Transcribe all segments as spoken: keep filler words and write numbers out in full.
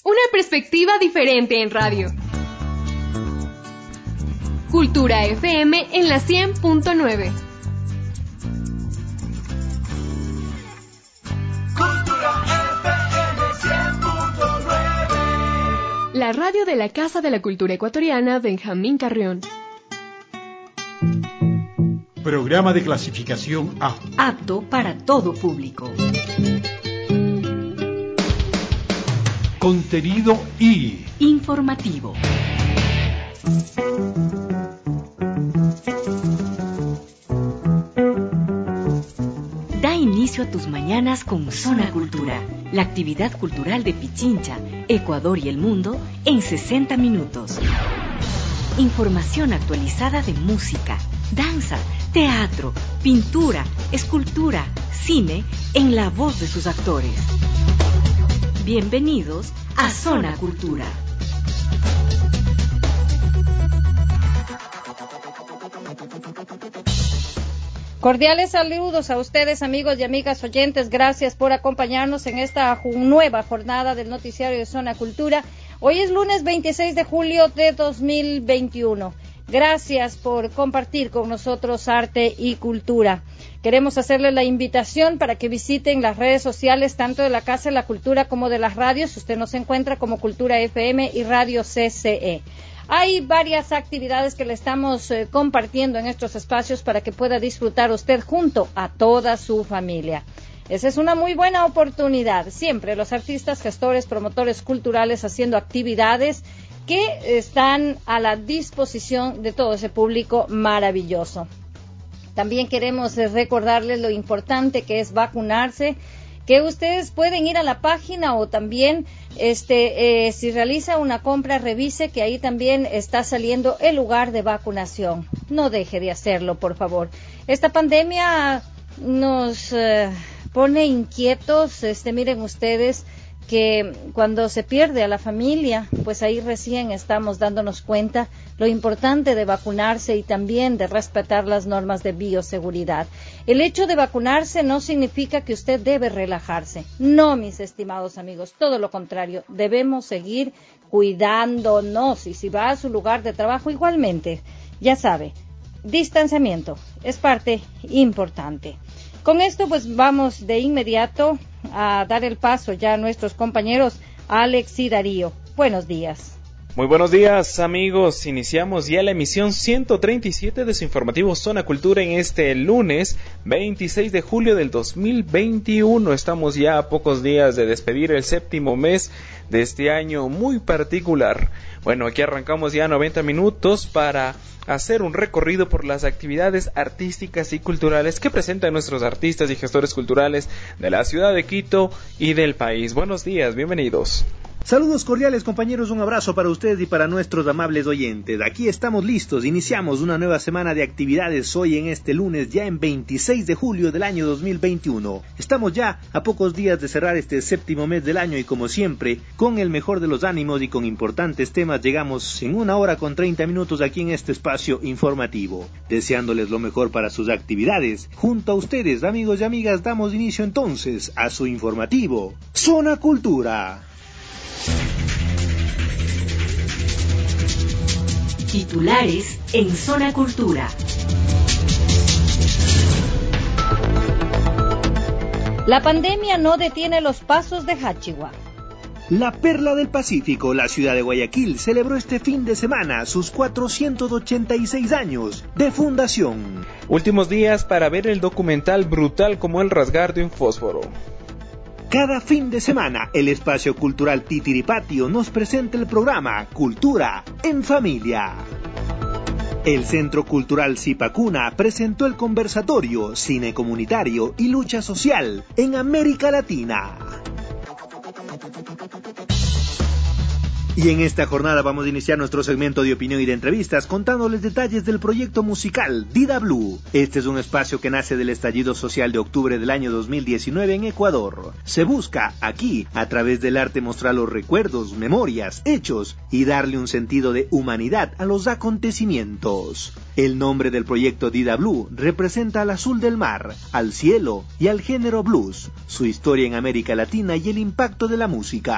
Una perspectiva diferente en radio. Cultura F M en la cien punto nueve. Cultura F M cien punto nueve. La radio de la Casa de la Cultura Ecuatoriana Benjamín Carrión. Programa de clasificación A. Apto para todo público. Contenido I. Informativo. Da inicio a tus mañanas con Zona Cultura, la actividad cultural de Pichincha, Ecuador y el mundo en sesenta minutos. Información actualizada de música, danza, teatro, pintura, escultura, cine, en la voz de sus actores. Bienvenidos a Zona Cultura. Cordiales saludos a ustedes, amigos y amigas oyentes. Gracias por acompañarnos en esta nueva jornada del noticiario de Zona Cultura. Hoy es lunes veintiséis de julio de dos mil veintiuno. Gracias por compartir con nosotros arte y cultura. Queremos hacerles la invitación para que visiten las redes sociales tanto de la Casa de la Cultura como de las radios. Usted nos encuentra como Cultura F M y Radio C C E. Hay varias actividades que le estamos eh, compartiendo en estos espacios para que pueda disfrutar usted junto a toda su familia. Esa es una muy buena oportunidad. Siempre los artistas, gestores, promotores culturales haciendo actividades que están a la disposición de todo ese público maravilloso. También queremos recordarles lo importante que es vacunarse, que ustedes pueden ir a la página o también este eh, si realiza una compra, revise que ahí también está saliendo el lugar de vacunación. No deje de hacerlo, por favor. Esta pandemia nos eh, pone inquietos, este miren ustedes, que cuando se pierde a la familia, pues ahí recién estamos dándonos cuenta lo importante de vacunarse y también de respetar las normas de bioseguridad. El hecho de vacunarse no significa que usted debe relajarse. No, mis estimados amigos, todo lo contrario. Debemos seguir cuidándonos y si va a su lugar de trabajo igualmente, ya sabe, distanciamiento es parte importante. Con esto pues vamos de inmediato a dar el paso ya a nuestros compañeros Alex y Darío. Buenos días. Muy buenos días, amigos. Iniciamos ya la emisión ciento treinta y siete de su informativo Zona Cultura en este lunes veintiséis de julio del dos mil veintiuno. Estamos ya a pocos días de despedir el séptimo mes de este año muy particular. Bueno, aquí arrancamos ya noventa minutos para hacer un recorrido por las actividades artísticas y culturales que presentan nuestros artistas y gestores culturales de la ciudad de Quito y del país. Buenos días, bienvenidos. Saludos cordiales, compañeros, un abrazo para ustedes y para nuestros amables oyentes. Aquí estamos listos, iniciamos una nueva semana de actividades hoy en este lunes, ya en veintiséis de julio del año dos mil veintiuno. Estamos ya a pocos días de cerrar este séptimo mes del año y como siempre, con el mejor de los ánimos y con importantes temas, llegamos en una hora con treinta minutos aquí en este espacio informativo. Deseándoles lo mejor para sus actividades. Junto a ustedes, amigos y amigas, damos inicio entonces a su informativo Zona Cultura. Titulares en Zona Cultura. La pandemia no detiene los pasos de Hachigua. La Perla del Pacífico, la ciudad de Guayaquil, celebró este fin de semana sus cuatrocientos ochenta y seis años de fundación. Últimos días para ver el documental Brutal como el rasgar de un fósforo. Cada fin de semana, el espacio cultural Titiripatio nos presenta el programa Cultura en Familia. El Centro Cultural Zipacuna presentó el conversatorio Cine Comunitario y Lucha Social en América Latina. Y en esta jornada vamos a iniciar nuestro segmento de opinión y de entrevistas contándoles detalles del proyecto musical Dida Blue. Este es un espacio que nace del estallido social de octubre del año dos mil diecinueve en Ecuador. Se busca aquí, a través del arte, mostrar los recuerdos, memorias, hechos y darle un sentido de humanidad a los acontecimientos. El nombre del proyecto Dida Blue representa al azul del mar, al cielo y al género blues, su historia en América Latina y el impacto de la música.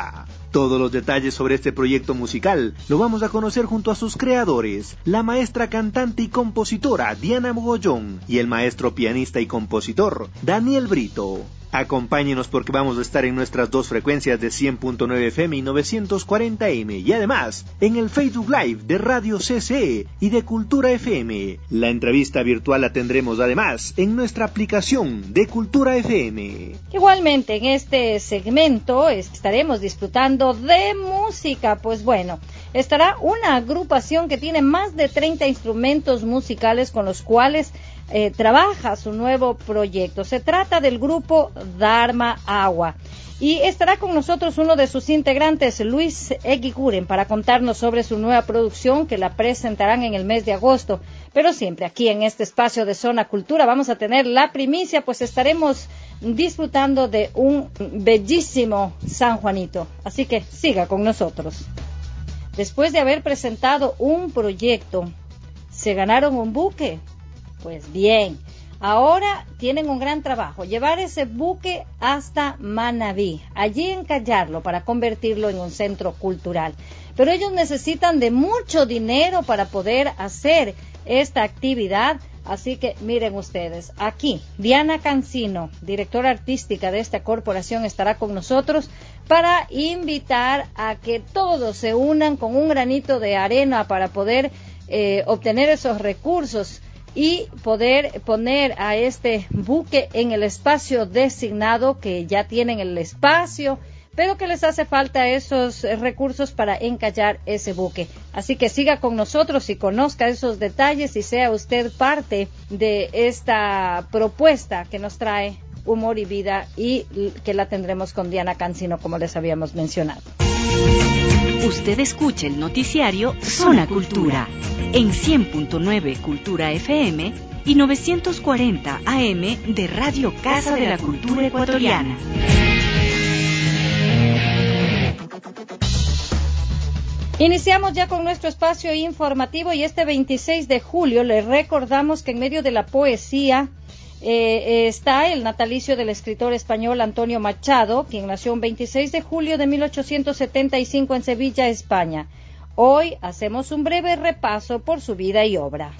Todos los detalles sobre este proyecto musical lo vamos a conocer junto a sus creadores, la maestra cantante y compositora Diana Mogollón y el maestro pianista y compositor Daniel Brito. Acompáñenos porque vamos a estar en nuestras dos frecuencias de cien punto nueve F M y novecientos cuarenta A M y además en el Facebook Live de Radio C C E y de Cultura F M. La entrevista virtual la tendremos además en nuestra aplicación de Cultura F M. Igualmente en este segmento estaremos disfrutando de música, pues bueno, estará una agrupación que tiene más de treinta instrumentos musicales con los cuales Eh, trabaja su nuevo proyecto. Se trata del grupo Dharma Agua y estará con nosotros uno de sus integrantes, Luis Eguiguren, para contarnos sobre su nueva producción que la presentarán en el mes de agosto. Pero siempre aquí en este espacio de Zona Cultura vamos a tener la primicia, pues estaremos disfrutando de un bellísimo San Juanito. Así que siga con nosotros. Después de haber presentado un proyecto, ¿se ganaron un buque? Pues bien, ahora tienen un gran trabajo, llevar ese buque hasta Manabí, allí encallarlo para convertirlo en un centro cultural. Pero ellos necesitan de mucho dinero para poder hacer esta actividad, así que miren ustedes, aquí Diana Cancino, directora artística de esta corporación, estará con nosotros para invitar a que todos se unan con un granito de arena para poder eh, obtener esos recursos y poder poner a este buque en el espacio designado, que ya tienen el espacio, pero que les hace falta esos recursos para encallar ese buque. Así que siga con nosotros y conozca esos detalles y sea usted parte de esta propuesta que nos trae Humor y Vida y que la tendremos con Diana Cancino, como les habíamos mencionado. Usted escucha el noticiario Zona Cultura en cien punto nueve Cultura F M y novecientos cuarenta A M de Radio Casa de la Cultura Ecuatoriana. Iniciamos ya con nuestro espacio informativo y este veintiséis de julio les recordamos que en medio de la poesía Eh, está el natalicio del escritor español Antonio Machado, quien nació un veintiséis de julio de mil ochocientos setenta y cinco en Sevilla, España. Hoy hacemos un breve repaso por su vida y obra.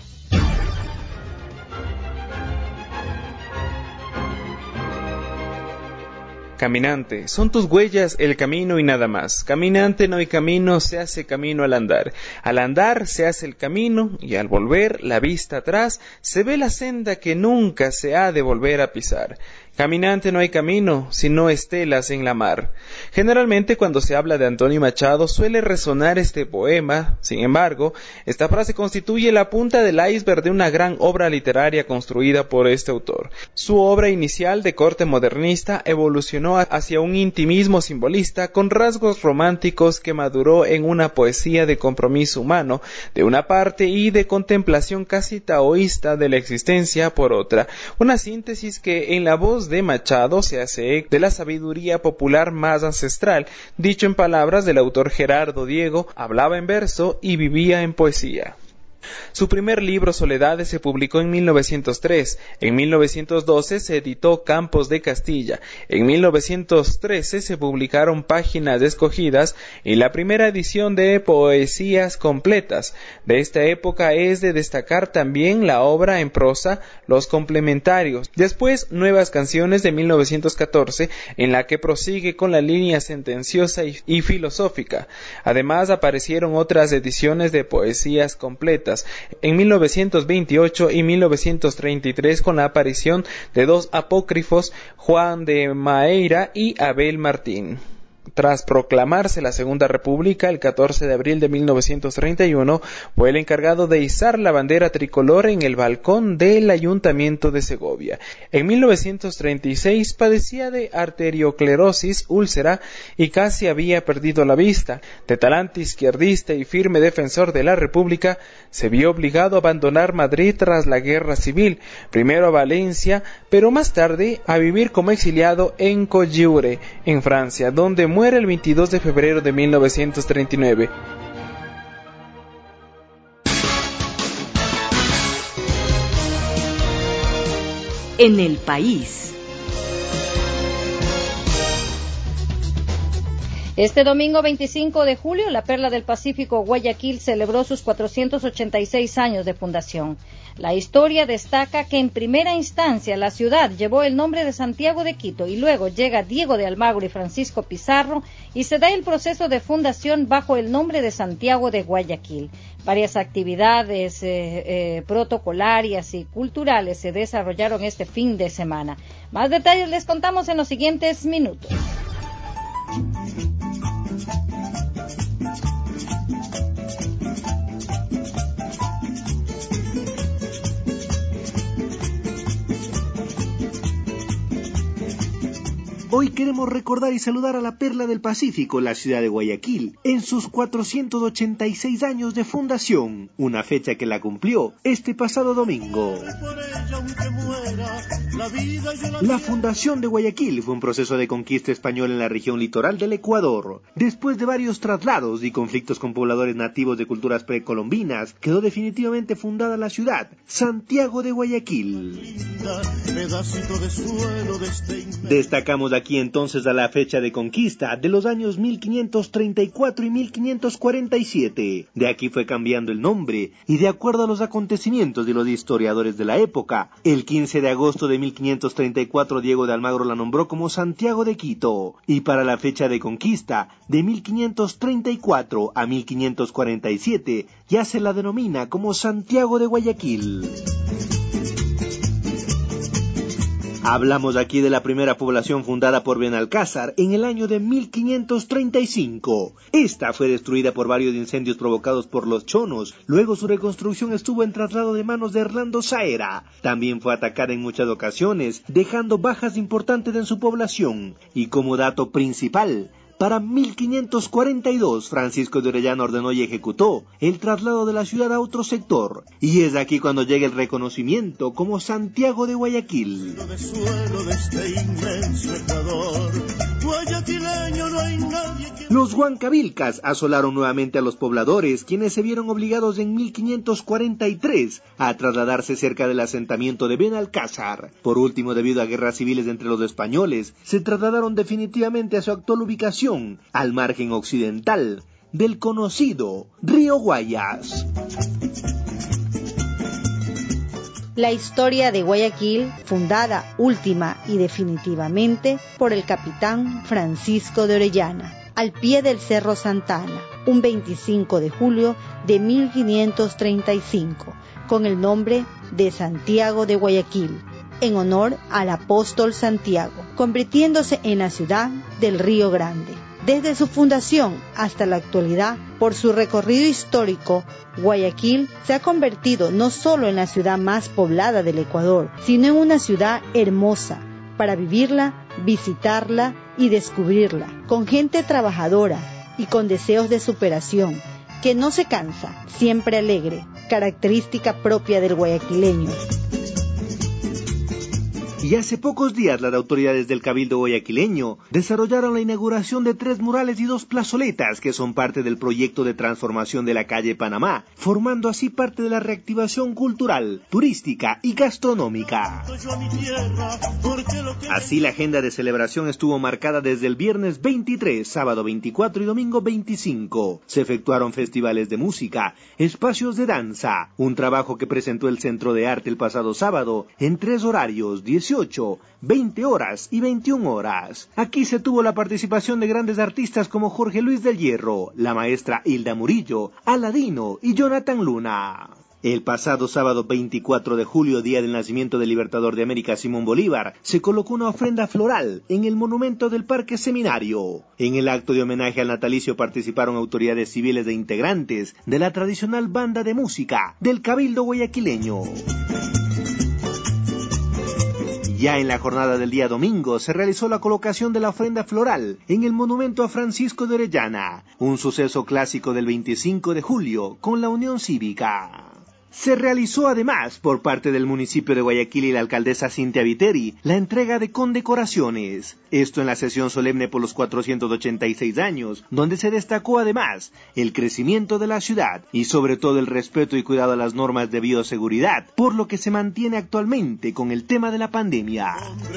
Caminante, son tus huellas el camino y nada más. Caminante, no hay camino, se hace camino al andar. Al andar se hace el camino y al volver la vista atrás se ve la senda que nunca se ha de volver a pisar. Caminante, no hay camino, sino estelas en la mar. Generalmente cuando se habla de Antonio Machado suele resonar este poema. Sin embargo, esta frase constituye la punta del iceberg de una gran obra literaria construida por este autor. Su obra inicial de corte modernista evolucionó hacia un intimismo simbolista con rasgos románticos que maduró en una poesía de compromiso humano de una parte y de contemplación casi taoísta de la existencia por otra. Una síntesis que en la voz de Machado se hace eco de la sabiduría popular más ancestral. Dicho en palabras del autor Gerardo Diego, hablaba en verso y vivía en poesía. Su primer libro, Soledades, se publicó en mil novecientos tres. En mil novecientos doce se editó Campos de Castilla. En mil novecientos trece se publicaron Páginas Escogidas y la primera edición de Poesías Completas. De esta época es de destacar también la obra en prosa Los Complementarios. Después, Nuevas Canciones de mil novecientos catorce, en la que prosigue con la línea sentenciosa y, y filosófica. Además, aparecieron otras ediciones de Poesías Completas en mil novecientos veintiocho y mil novecientos treinta y tres con la aparición de dos apócrifos, Juan de Maeira y Abel Martín. Tras proclamarse la Segunda República, el catorce de abril de mil novecientos treinta y uno, fue el encargado de izar la bandera tricolor en el balcón del Ayuntamiento de Segovia. En mil novecientos treinta y seis padecía de arteriosclerosis, úlcera y casi había perdido la vista. De talante izquierdista y firme defensor de la República, se vio obligado a abandonar Madrid tras la Guerra Civil, primero a Valencia, pero más tarde a vivir como exiliado en Cojeure, en Francia, donde muere el veintidós de febrero de mil novecientos treinta y nueve. En el país. Este domingo veinticinco de julio, la Perla del Pacífico Guayaquil celebró sus cuatrocientos ochenta y seis años de fundación. La historia destaca que en primera instancia la ciudad llevó el nombre de Santiago de Quito y luego llega Diego de Almagro y Francisco Pizarro y se da el proceso de fundación bajo el nombre de Santiago de Guayaquil. Varias actividades eh, eh, protocolarias y culturales se desarrollaron este fin de semana. Más detalles les contamos en los siguientes minutos. Hoy queremos recordar y saludar a la Perla del Pacífico, la ciudad de Guayaquil, en sus cuatrocientos ochenta y seis años de fundación, una fecha que la cumplió este pasado domingo. La fundación de Guayaquil fue un proceso de conquista española en la región litoral del Ecuador. Después de varios traslados y conflictos con pobladores nativos de culturas precolombinas, quedó definitivamente fundada la ciudad, Santiago de Guayaquil. Destacamos aquí entonces a la fecha de conquista de los años mil quinientos treinta y cuatro y mil quinientos cuarenta y siete. De aquí fue cambiando el nombre y de acuerdo a los acontecimientos de los historiadores de la época, el quince de agosto de mil quinientos treinta y cuatro Diego de Almagro la nombró como Santiago de Quito y para la fecha de conquista de mil quinientos treinta y cuatro a mil quinientos cuarenta y siete ya se la denomina como Santiago de Guayaquil. Hablamos aquí de la primera población fundada por Benalcázar en el año de mil quinientos treinta y cinco. Esta fue destruida por varios incendios provocados por los chonos. Luego su reconstrucción estuvo en traslado de manos de Hernando Saera. También fue atacada en muchas ocasiones, dejando bajas importantes en su población. Y como dato principal, para mil quinientos cuarenta y dos, Francisco de Orellana ordenó y ejecutó el traslado de la ciudad a otro sector. Y es aquí cuando llega el reconocimiento como Santiago de Guayaquil. Los huancavilcas asolaron nuevamente a los pobladores, quienes se vieron obligados en mil quinientos cuarenta y tres a trasladarse cerca del asentamiento de Benalcázar. Por último, debido a guerras civiles entre los españoles, se trasladaron definitivamente a su actual ubicación, al margen occidental del conocido Río Guayas. La historia de Guayaquil, fundada última y definitivamente por el capitán Francisco de Orellana, al pie del Cerro Santana, un veinticinco de julio de mil quinientos treinta y cinco, con el nombre de Santiago de Guayaquil, en honor al apóstol Santiago, convirtiéndose en la ciudad del Río Grande. Desde su fundación hasta la actualidad, por su recorrido histórico, Guayaquil se ha convertido no solo en la ciudad más poblada del Ecuador, sino en una ciudad hermosa para vivirla, visitarla y descubrirla, con gente trabajadora y con deseos de superación, que no se cansa, siempre alegre, característica propia del guayaquileño. Y hace pocos días las autoridades del Cabildo guayaquileño desarrollaron la inauguración de tres murales y dos plazoletas que son parte del proyecto de transformación de la calle Panamá, formando así parte de la reactivación cultural, turística y gastronómica. Así la agenda de celebración estuvo marcada desde el viernes veintitrés, sábado veinticuatro y domingo veinticinco. Se efectuaron festivales de música, espacios de danza, un trabajo que presentó el Centro de Arte el pasado sábado en tres horarios, dieciocho, veinte horas y veintiuna horas. Aquí se tuvo la participación de grandes artistas como Jorge Luis del Hierro, la maestra Hilda Murillo, Aladino y Jonathan Luna. El pasado sábado veinticuatro de julio, día del nacimiento del libertador de América Simón Bolívar, se colocó una ofrenda floral en el monumento del Parque Seminario. En el acto de homenaje al natalicio participaron autoridades civiles e integrantes de la tradicional banda de música del Cabildo guayaquileño. Ya en la jornada del día domingo se realizó la colocación de la ofrenda floral en el monumento a Francisco de Orellana, un suceso clásico del veinticinco de julio con la Unión Cívica. Se realizó además por parte del municipio de Guayaquil y la alcaldesa Cintia Viteri la entrega de condecoraciones. Esto en la sesión solemne por los cuatrocientos ochenta y seis años, donde se destacó además el crecimiento de la ciudad y sobre todo el respeto y cuidado a las normas de bioseguridad, por lo que se mantiene actualmente con el tema de la pandemia.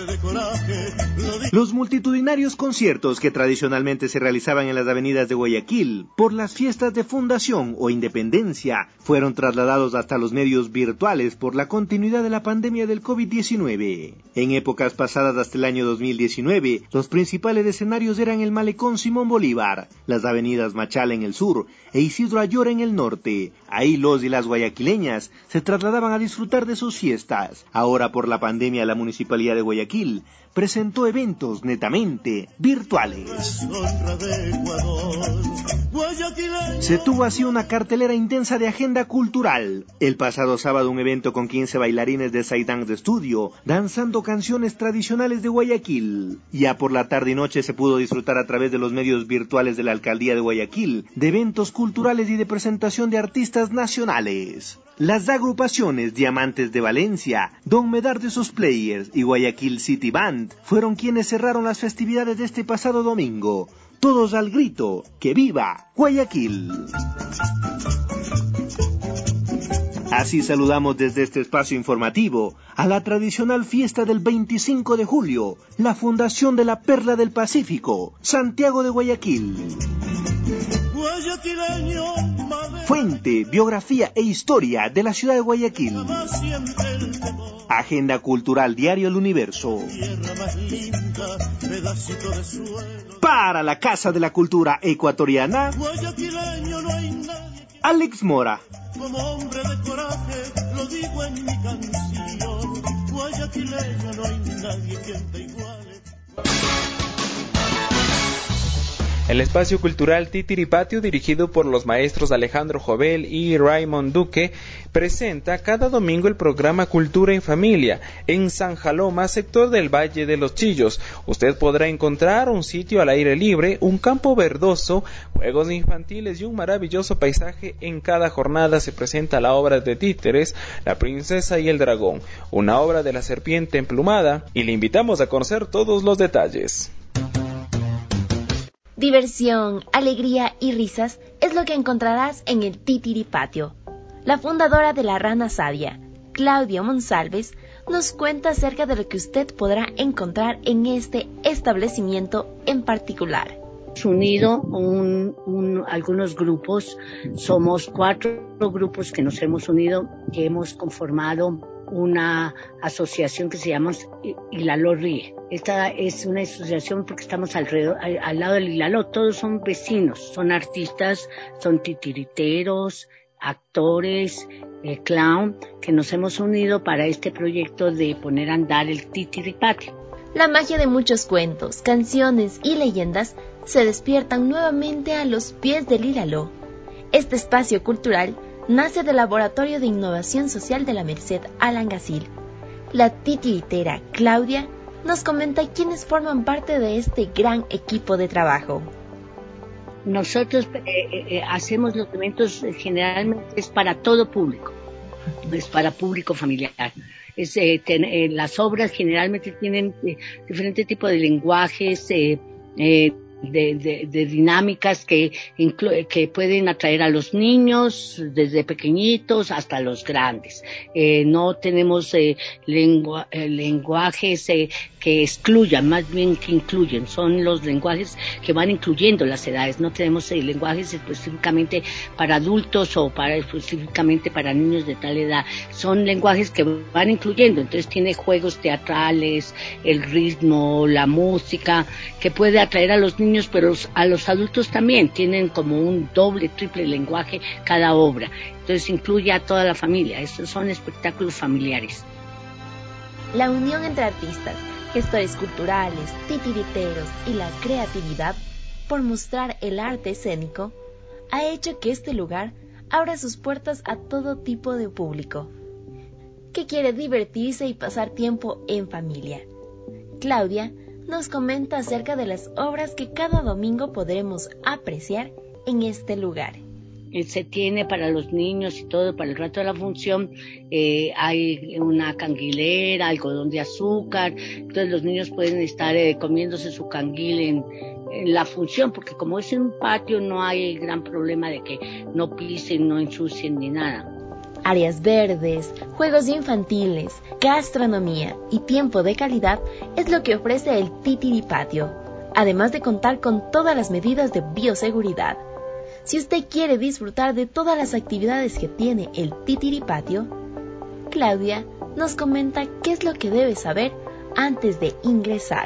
Los multitudinarios conciertos que tradicionalmente se realizaban en las avenidas de Guayaquil por las fiestas de fundación o independencia fueron trasladados hasta los medios virtuales por la continuidad de la pandemia del COVID diecinueve. En épocas pasadas hasta el año dos mil diecinueve, los principales escenarios eran el Malecón Simón Bolívar, las avenidas Machala en el sur e Isidro Ayora en el norte. Ahí los y las guayaquileñas se trasladaban a disfrutar de sus fiestas. Ahora por la pandemia la Municipalidad de Guayaquil presentó eventos netamente virtuales. Se tuvo así una cartelera intensa de agenda cultural. El pasado sábado un evento con quince bailarines de Saidán de Estudio, danzando canciones tradicionales de Guayaquil. Ya por la tarde y noche se pudo disfrutar a través de los medios virtuales de la Alcaldía de Guayaquil, de eventos culturales y de presentación de artistas nacionales. Las agrupaciones Diamantes de Valencia, Don Medar de sus Players y Guayaquil City Band fueron quienes cerraron las festividades de este pasado domingo. Todos al grito, ¡que viva Guayaquil! Así saludamos desde este espacio informativo a la tradicional fiesta del veinticinco de julio, la Fundación de la Perla del Pacífico, Santiago de Guayaquil. Fuente, biografía e historia de la ciudad de Guayaquil. Agenda cultural diario El Universo. Para la Casa de la Cultura Ecuatoriana, Alex Mora. Como hombre de coraje, lo digo en mi canción. Guayaquileño, no hay nadie quien te iguale. El espacio cultural Titiripatio, dirigido por los maestros Alejandro Jovel y Raymond Duque, presenta cada domingo el programa Cultura en Familia en San Jaloma, sector del Valle de los Chillos. Usted podrá encontrar un sitio al aire libre, un campo verdoso, juegos infantiles y un maravilloso paisaje. En cada jornada se presenta la obra de títeres La Princesa y el Dragón, una obra de la serpiente emplumada, y le invitamos a conocer todos los detalles. Diversión, alegría y risas es lo que encontrarás en el Titiripatio. La fundadora de La Rana Sabia, Claudia Monsalves, nos cuenta acerca de lo que usted podrá encontrar en este establecimiento en particular. Unido un, un, algunos grupos, somos cuatro grupos que nos hemos unido, que hemos conformado una asociación que se llama Ilaló Ríe. Esta es una asociación porque estamos alrededor, al, al lado del Ilaló, todos son vecinos, son artistas, son titiriteros, actores, eh, clown, que nos hemos unido para este proyecto de poner a andar el Titiripatio. La magia de muchos cuentos, canciones y leyendas se despiertan nuevamente a los pies del Ilaló. Este espacio cultural nace del Laboratorio de Innovación Social de la Merced Alangasil. La titiritera Claudia nos comenta quiénes forman parte de este gran equipo de trabajo. Nosotros eh, eh, hacemos los eventos, eh, generalmente es para todo público, es para público familiar. Es, eh, ten, eh, las obras generalmente tienen eh, diferentes tipos de lenguajes, eh, eh, De, de, de dinámicas que, inclu- que pueden atraer a los niños desde pequeñitos hasta los grandes. Eh, no tenemos eh, lengua, eh, lenguajes eh, que excluyan, más bien que incluyen. Son los lenguajes que van incluyendo las edades. No tenemos eh, lenguajes específicamente para adultos o para específicamente para niños de tal edad. Son lenguajes que van incluyendo. Entonces tiene juegos teatrales, el ritmo, la música, que puede atraer a los niños, pero a los adultos también. Tienen como un doble, triple lenguaje cada obra. Entonces incluye a toda la familia. Estos son espectáculos familiares. La unión entre artistas, gestores culturales, titiriteros y la creatividad por mostrar el arte escénico ha hecho que este lugar abra sus puertas a todo tipo de público que quiere divertirse y pasar tiempo en familia. Claudia nos comenta acerca de las obras que cada domingo podremos apreciar en este lugar. eh, se tiene para los niños y todo, para el rato de la función, eh, hay una canguilera, algodón de azúcar, entonces los niños pueden estar eh, comiéndose su canguil en, en la función, porque como es en un patio no hay gran problema de que no pisen, no ensucien ni nada. Áreas verdes, juegos infantiles, gastronomía y tiempo de calidad es lo que ofrece el Titiripatio, además de contar con todas las medidas de bioseguridad. Si usted quiere disfrutar de todas las actividades que tiene el Titiripatio, Claudia nos comenta qué es lo que debe saber antes de ingresar.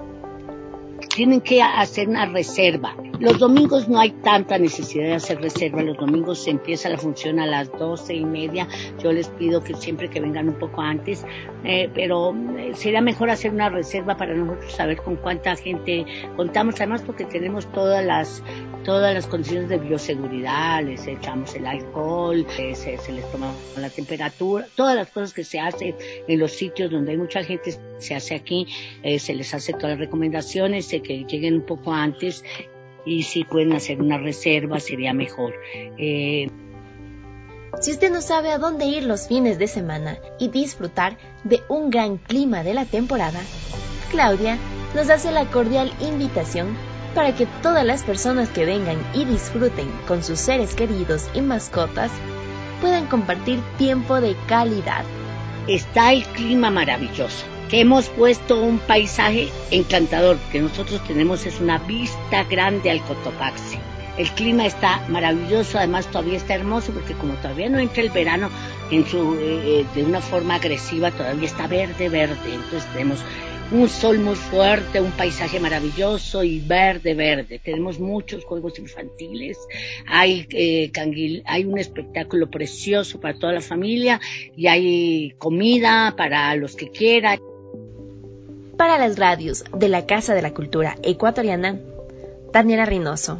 Tienen que hacer una reserva. Los domingos no hay tanta necesidad de hacer reserva. Los domingos se empieza la función a las doce y media. Yo les pido que siempre que vengan un poco antes, eh, pero eh, sería mejor hacer una reserva para nosotros saber con cuánta gente contamos. Además, porque tenemos todas las todas las condiciones de bioseguridad, les echamos el alcohol, eh, se, se les toma la temperatura, todas las cosas que se hacen en los sitios donde hay mucha gente se hace aquí, eh, se les hace todas las recomendaciones de que lleguen un poco antes y si pueden hacer una reserva sería mejor. Eh, Si usted no sabe a dónde ir los fines de semana y disfrutar de un gran clima de la temporada, Claudia nos hace la cordial invitación para que todas las personas que vengan y disfruten con sus seres queridos y mascotas puedan compartir tiempo de calidad. Está el clima maravilloso, que hemos puesto un paisaje encantador, que nosotros tenemos es una vista grande al Cotopaxi. El clima está maravilloso, además todavía está hermoso, porque como todavía no entra el verano en su eh, de una forma agresiva, todavía está verde, verde, entonces tenemos un sol muy fuerte, un paisaje maravilloso y verde, verde. Tenemos muchos juegos infantiles, hay eh, canguil, hay un espectáculo precioso para toda la familia y hay comida para los que quieran. Para las radios de la Casa de la Cultura Ecuatoriana, Daniela Reynoso.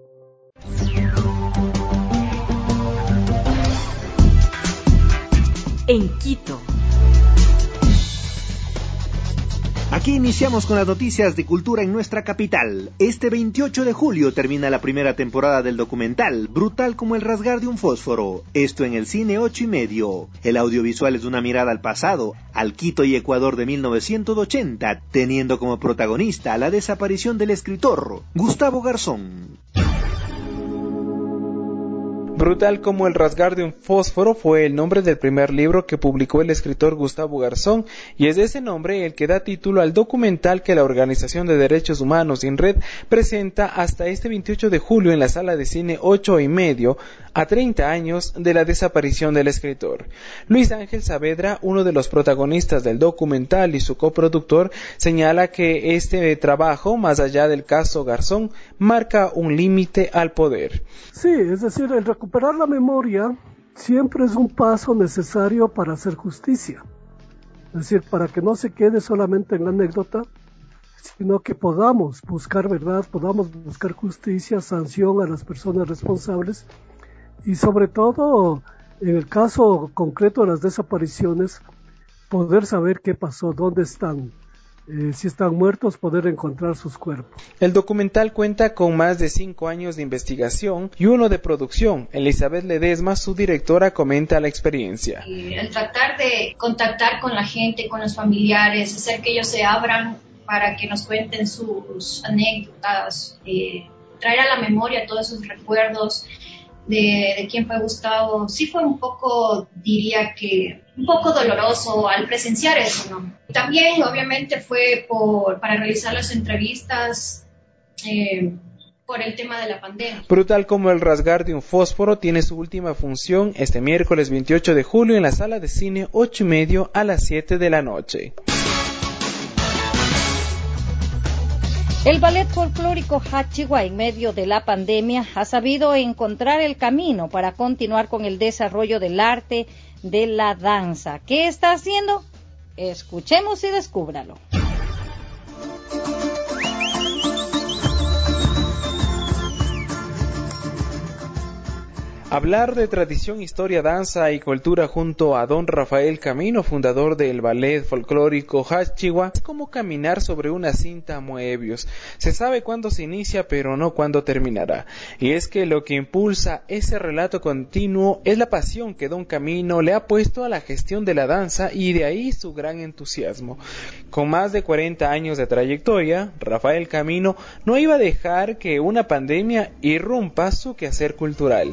En Quito. Aquí iniciamos con las noticias de cultura en nuestra capital. Este veintiocho de julio termina la primera temporada del documental Brutal como el rasgar de un fósforo. Esto en el cine ocho y medio. El audiovisual es una mirada al pasado, al Quito y Ecuador de mil novecientos ochenta, teniendo como protagonista la desaparición del escritor Gustavo Garzón. Brutal como el rasgar de un fósforo fue el nombre del primer libro que publicó el escritor Gustavo Garzón y es ese nombre el que da título al documental que la Organización de Derechos Humanos INRED presenta hasta este veintiocho de julio en la sala de cine ocho y medio a treinta años de la desaparición del escritor. Luis Ángel Saavedra, uno de los protagonistas del documental y su coproductor, señala que este trabajo, más allá del caso Garzón, marca un límite al poder. Sí, es decir, el recuperar la memoria siempre es un paso necesario para hacer justicia. Es decir, para que no se quede solamente en la anécdota, sino que podamos buscar verdad, podamos buscar justicia, sanción a las personas responsables y sobre todo, en el caso concreto de las desapariciones, poder saber qué pasó, dónde están. Eh, si están muertos, poder encontrar sus cuerpos. El documental cuenta con más de cinco años de investigación y uno de producción. Elizabeth Ledesma, su directora, comenta la experiencia. El tratar de contactar con la gente, con los familiares, hacer que ellos se abran para que nos cuenten sus anécdotas, eh, traer a la memoria todos sus recuerdos de, de quién fue Gustavo, sí fue un poco, diría que, un poco doloroso al presenciar eso, ¿no? También, obviamente, fue por, para realizar las entrevistas eh, por el tema de la pandemia. Brutal como el rasgar de un fósforo tiene su última función este miércoles veintiocho de julio en la sala de cine ocho y medio a las siete de la noche. El ballet folclórico Hachigua, en medio de la pandemia, ha sabido encontrar el camino para continuar con el desarrollo del arte de la danza. ¿Qué está haciendo? Escuchemos y descúbralo. Hablar de tradición, historia, danza y cultura junto a don Rafael Camino, fundador del ballet folclórico Hachihua, es como caminar sobre una cinta Moebius. Se sabe cuándo se inicia, pero no cuándo terminará. Y es que lo que impulsa ese relato continuo es la pasión que don Camino le ha puesto a la gestión de la danza, y de ahí su gran entusiasmo. Con más de cuarenta años de trayectoria, Rafael Camino no iba a dejar que una pandemia irrumpa su quehacer cultural.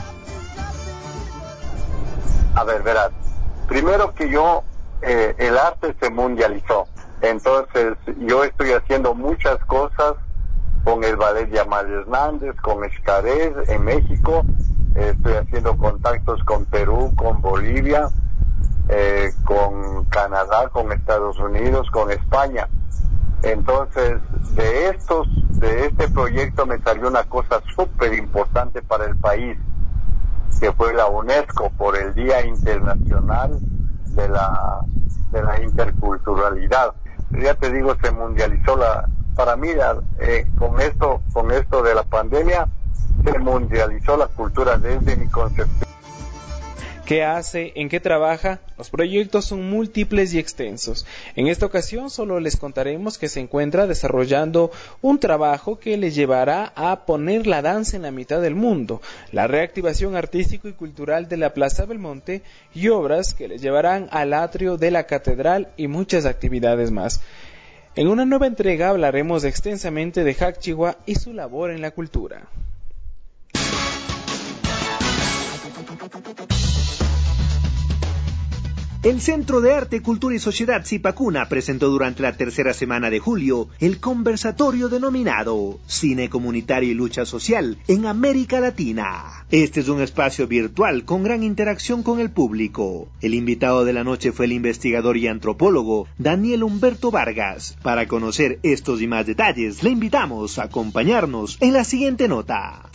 A ver, verás, primero que yo, eh, el arte se mundializó, entonces yo estoy haciendo muchas cosas con el ballet Yamal Hernández, con Xcaret en México, eh, estoy haciendo contactos con Perú, con Bolivia, eh, con Canadá, con Estados Unidos, con España. Entonces, de estos, de este proyecto me salió una cosa súper importante para el país, que fue la UNESCO por el Día Internacional de la de la Interculturalidad. Ya te digo, se mundializó la, para mí, eh, con esto, con esto de la pandemia, se mundializó la cultura desde mi concepción. ¿Qué hace? ¿En qué trabaja? Los proyectos son múltiples y extensos. En esta ocasión solo les contaremos que se encuentra desarrollando un trabajo que le llevará a poner la danza en la mitad del mundo, la reactivación artístico y cultural de la Plaza Belmonte y obras que le llevarán al atrio de la catedral y muchas actividades más. En una nueva entrega hablaremos extensamente de Hachihua y su labor en la cultura. El Centro de Arte, Cultura y Sociedad Zipacuna presentó durante la tercera semana de julio el conversatorio denominado Cine Comunitario y Lucha Social en América Latina. Este es un espacio virtual con gran interacción con el público. El invitado de la noche fue el investigador y antropólogo Daniel Humberto Vargas. Para conocer estos y más detalles, le invitamos a acompañarnos en la siguiente nota.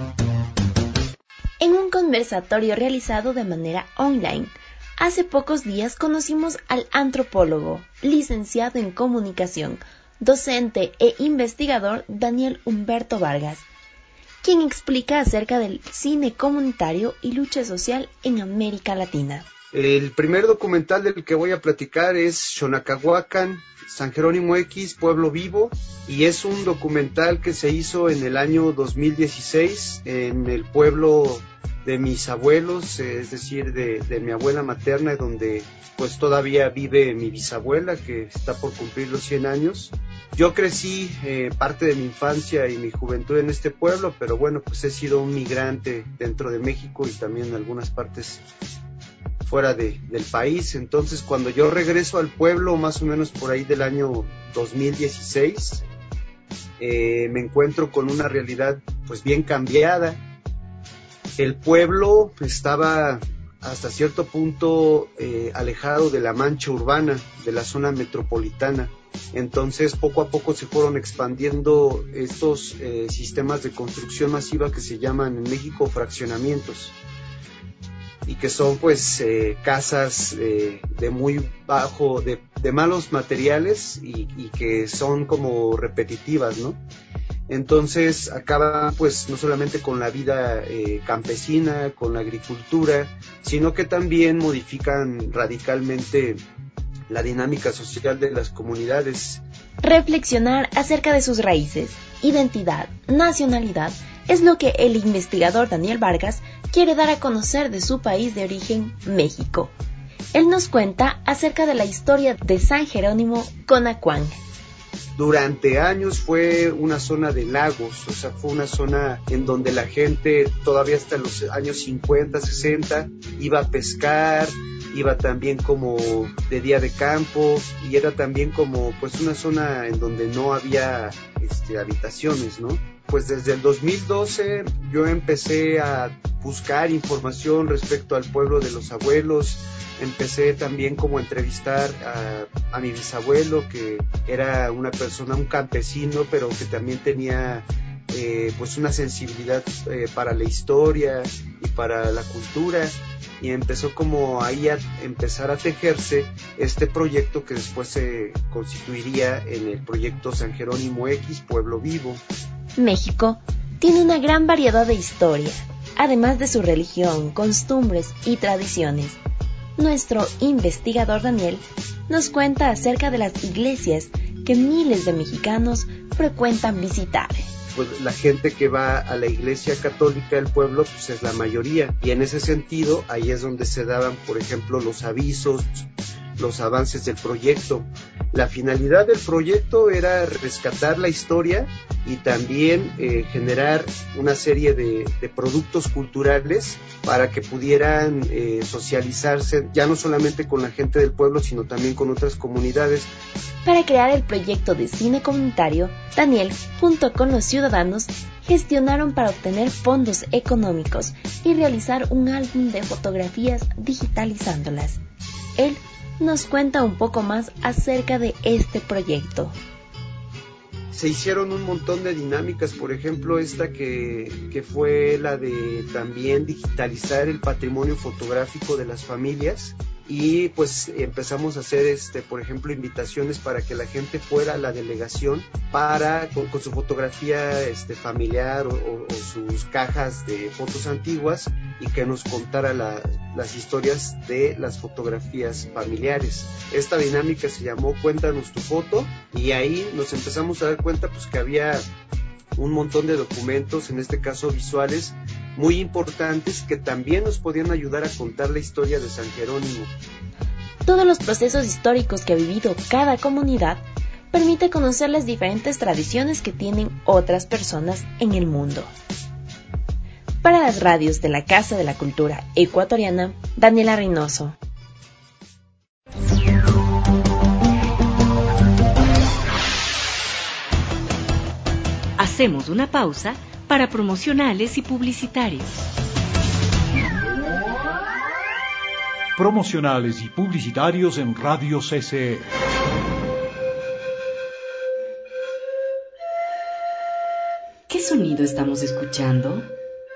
En un conversatorio realizado de manera online, hace pocos días conocimos al antropólogo, licenciado en comunicación, docente e investigador Daniel Humberto Vargas, quien explica acerca del cine comunitario y lucha social en América Latina. El primer documental del que voy a platicar es Xonacahuacan, San Jerónimo X, Pueblo Vivo, y es un documental que se hizo en el año dos mil dieciséis en el pueblo de mis abuelos, es decir, de, de mi abuela materna, donde pues todavía vive mi bisabuela, que está por cumplir los cien años. Yo crecí eh, parte de mi infancia y mi juventud en este pueblo, pero bueno, pues he sido un migrante dentro de México y también en algunas partes fuera de, del país. Entonces, cuando yo regreso al pueblo, más o menos por ahí del año dos mil dieciséis, eh, me encuentro con una realidad pues bien cambiada. El pueblo estaba hasta cierto punto eh, alejado de la mancha urbana, de la zona metropolitana. Entonces, poco a poco se fueron expandiendo estos eh, sistemas de construcción masiva que se llaman en México fraccionamientos, y que son pues eh, casas eh, de muy bajo, de, de malos materiales y, y que son como repetitivas, ¿no? Entonces acaban pues no solamente con la vida eh, campesina, con la agricultura, sino que también modifican radicalmente la dinámica social de las comunidades. Reflexionar acerca de sus raíces, identidad, nacionalidad, es lo que el investigador Daniel Vargas quiere dar a conocer de su país de origen, México. Él nos cuenta acerca de la historia de San Jerónimo Conacuán. Durante años fue una zona de lagos, o sea, fue una zona en donde la gente todavía hasta los años cincuenta, sesenta iba a pescar, iba también como de día de campo, y era también como pues una zona en donde no había este, habitaciones, ¿no? Pues desde el dos mil doce yo empecé a buscar información respecto al pueblo de los abuelos. Empecé también como a entrevistar a, a mi bisabuelo, que era una persona, un campesino, pero que también tenía eh, pues una sensibilidad eh, para la historia y para la cultura, y empezó como ahí a empezar a tejerse este proyecto que después se constituiría en el proyecto San Jerónimo X, Pueblo Vivo. México tiene una gran variedad de historia, además de su religión, costumbres y tradiciones. Nuestro investigador Daniel nos cuenta acerca de las iglesias que miles de mexicanos frecuentan visitar. Pues la gente que va a la iglesia católica del pueblo pues es la mayoría, y en ese sentido ahí es donde se daban, por ejemplo, los avisos, los avances del proyecto. La finalidad del proyecto era rescatar la historia y también eh, generar una serie de, de productos culturales para que pudieran eh, socializarse ya no solamente con la gente del pueblo, sino también con otras comunidades. Para crear el proyecto de cine comunitario, Daniel, junto con los ciudadanos, gestionaron para obtener fondos económicos y realizar un álbum de fotografías digitalizándolas. Él nos cuenta un poco más acerca de este proyecto. Se hicieron un montón de dinámicas, por ejemplo esta que, que fue la de también digitalizar el patrimonio fotográfico de las familias, y pues empezamos a hacer este por ejemplo invitaciones para que la gente fuera a la delegación para con, con su fotografía este familiar o, o, o sus cajas de fotos antiguas, y que nos contara la, las historias de las fotografías familiares. Esta dinámica se llamó Cuéntanos tu foto, y ahí nos empezamos a dar cuenta pues que había un montón de documentos, en este caso visuales, muy importantes que también nos podían ayudar a contar la historia de San Jerónimo. Todos los procesos históricos que ha vivido cada comunidad permite conocer las diferentes tradiciones que tienen otras personas en el mundo. Para las radios de la Casa de la Cultura Ecuatoriana, Daniela Reynoso. Hacemos una pausa para promocionales y publicitarios. Promocionales y publicitarios en Radio C C E. ¿Qué sonido estamos escuchando?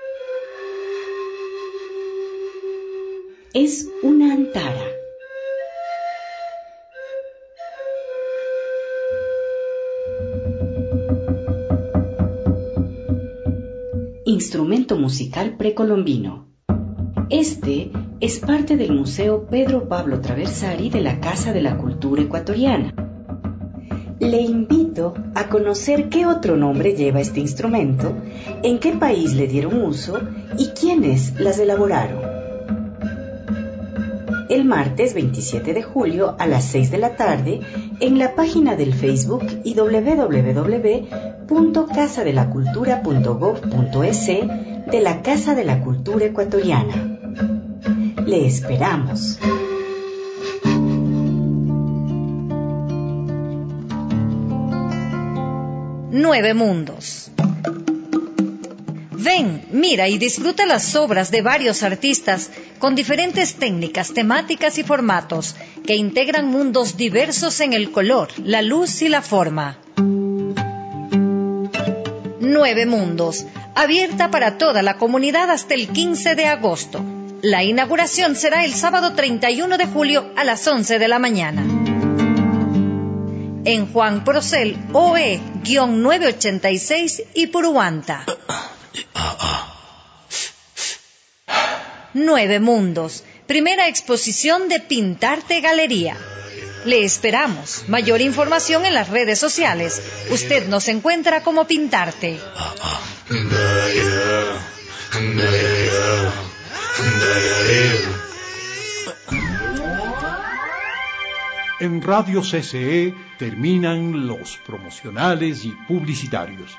Es una antara. Instrumento musical precolombino. Este es parte del Museo Pedro Pablo Traversari de la Casa de la Cultura Ecuatoriana. Le invito a conocer qué otro nombre lleva este instrumento, en qué país le dieron uso y quiénes las elaboraron. El martes veintisiete de julio a las seis de la tarde en la página del Facebook y doble u doble u doble u punto casa de la cultura punto gob punto es de la Casa de la Cultura Ecuatoriana. Le esperamos. Nueve Mundos. Ven, mira y disfruta las obras de varios artistas con diferentes técnicas, temáticas y formatos que integran mundos diversos en el color, la luz y la forma. Nueve Mundos, abierta para toda la comunidad hasta el quince de agosto. La inauguración será el sábado treinta y uno de julio a las once de la mañana. En Juan Procel, O E nueve ochenta y seis y Puruanta. Nueve Mundos, primera exposición de Pintarte Galería. Le esperamos. Mayor información en las redes sociales. Usted nos encuentra como Pintarte. En Radio C C E terminan los promocionales y publicitarios.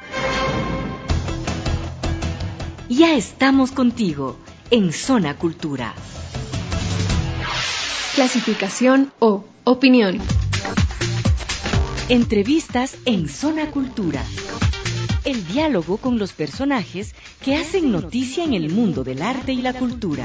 Ya estamos contigo en Zona Cultura. Clasificación O. Opinión. Entrevistas en Zona Cultura. El diálogo con los personajes que hacen noticia en el mundo del arte y la cultura.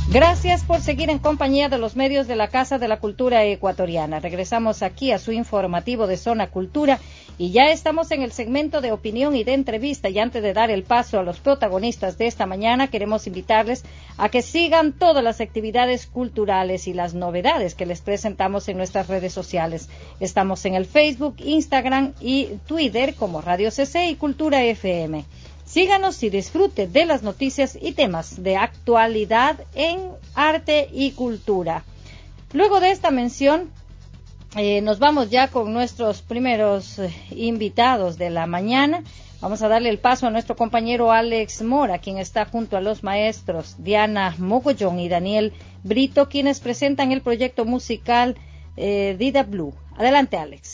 Gracias por seguir en compañía de los medios de la Casa de la Cultura Ecuatoriana. Regresamos aquí a su informativo de Zona Cultura y ya estamos en el segmento de opinión y de entrevista. Y antes de dar el paso a los protagonistas de esta mañana, queremos invitarles a que sigan todas las actividades culturales y las novedades que les presentamos en nuestras redes sociales. Estamos en el Facebook, Instagram y Twitter como Radio C C y Cultura F M. Síganos y disfrute de las noticias y temas de actualidad en arte y cultura. Luego de esta mención, eh, nos vamos ya con nuestros primeros eh, invitados de la mañana. Vamos a darle el paso a nuestro compañero Alex Mora, quien está junto a los maestros Diana Mogollón y Daniel Brito, quienes presentan el proyecto musical eh, Dida Blue. Adelante, Alex.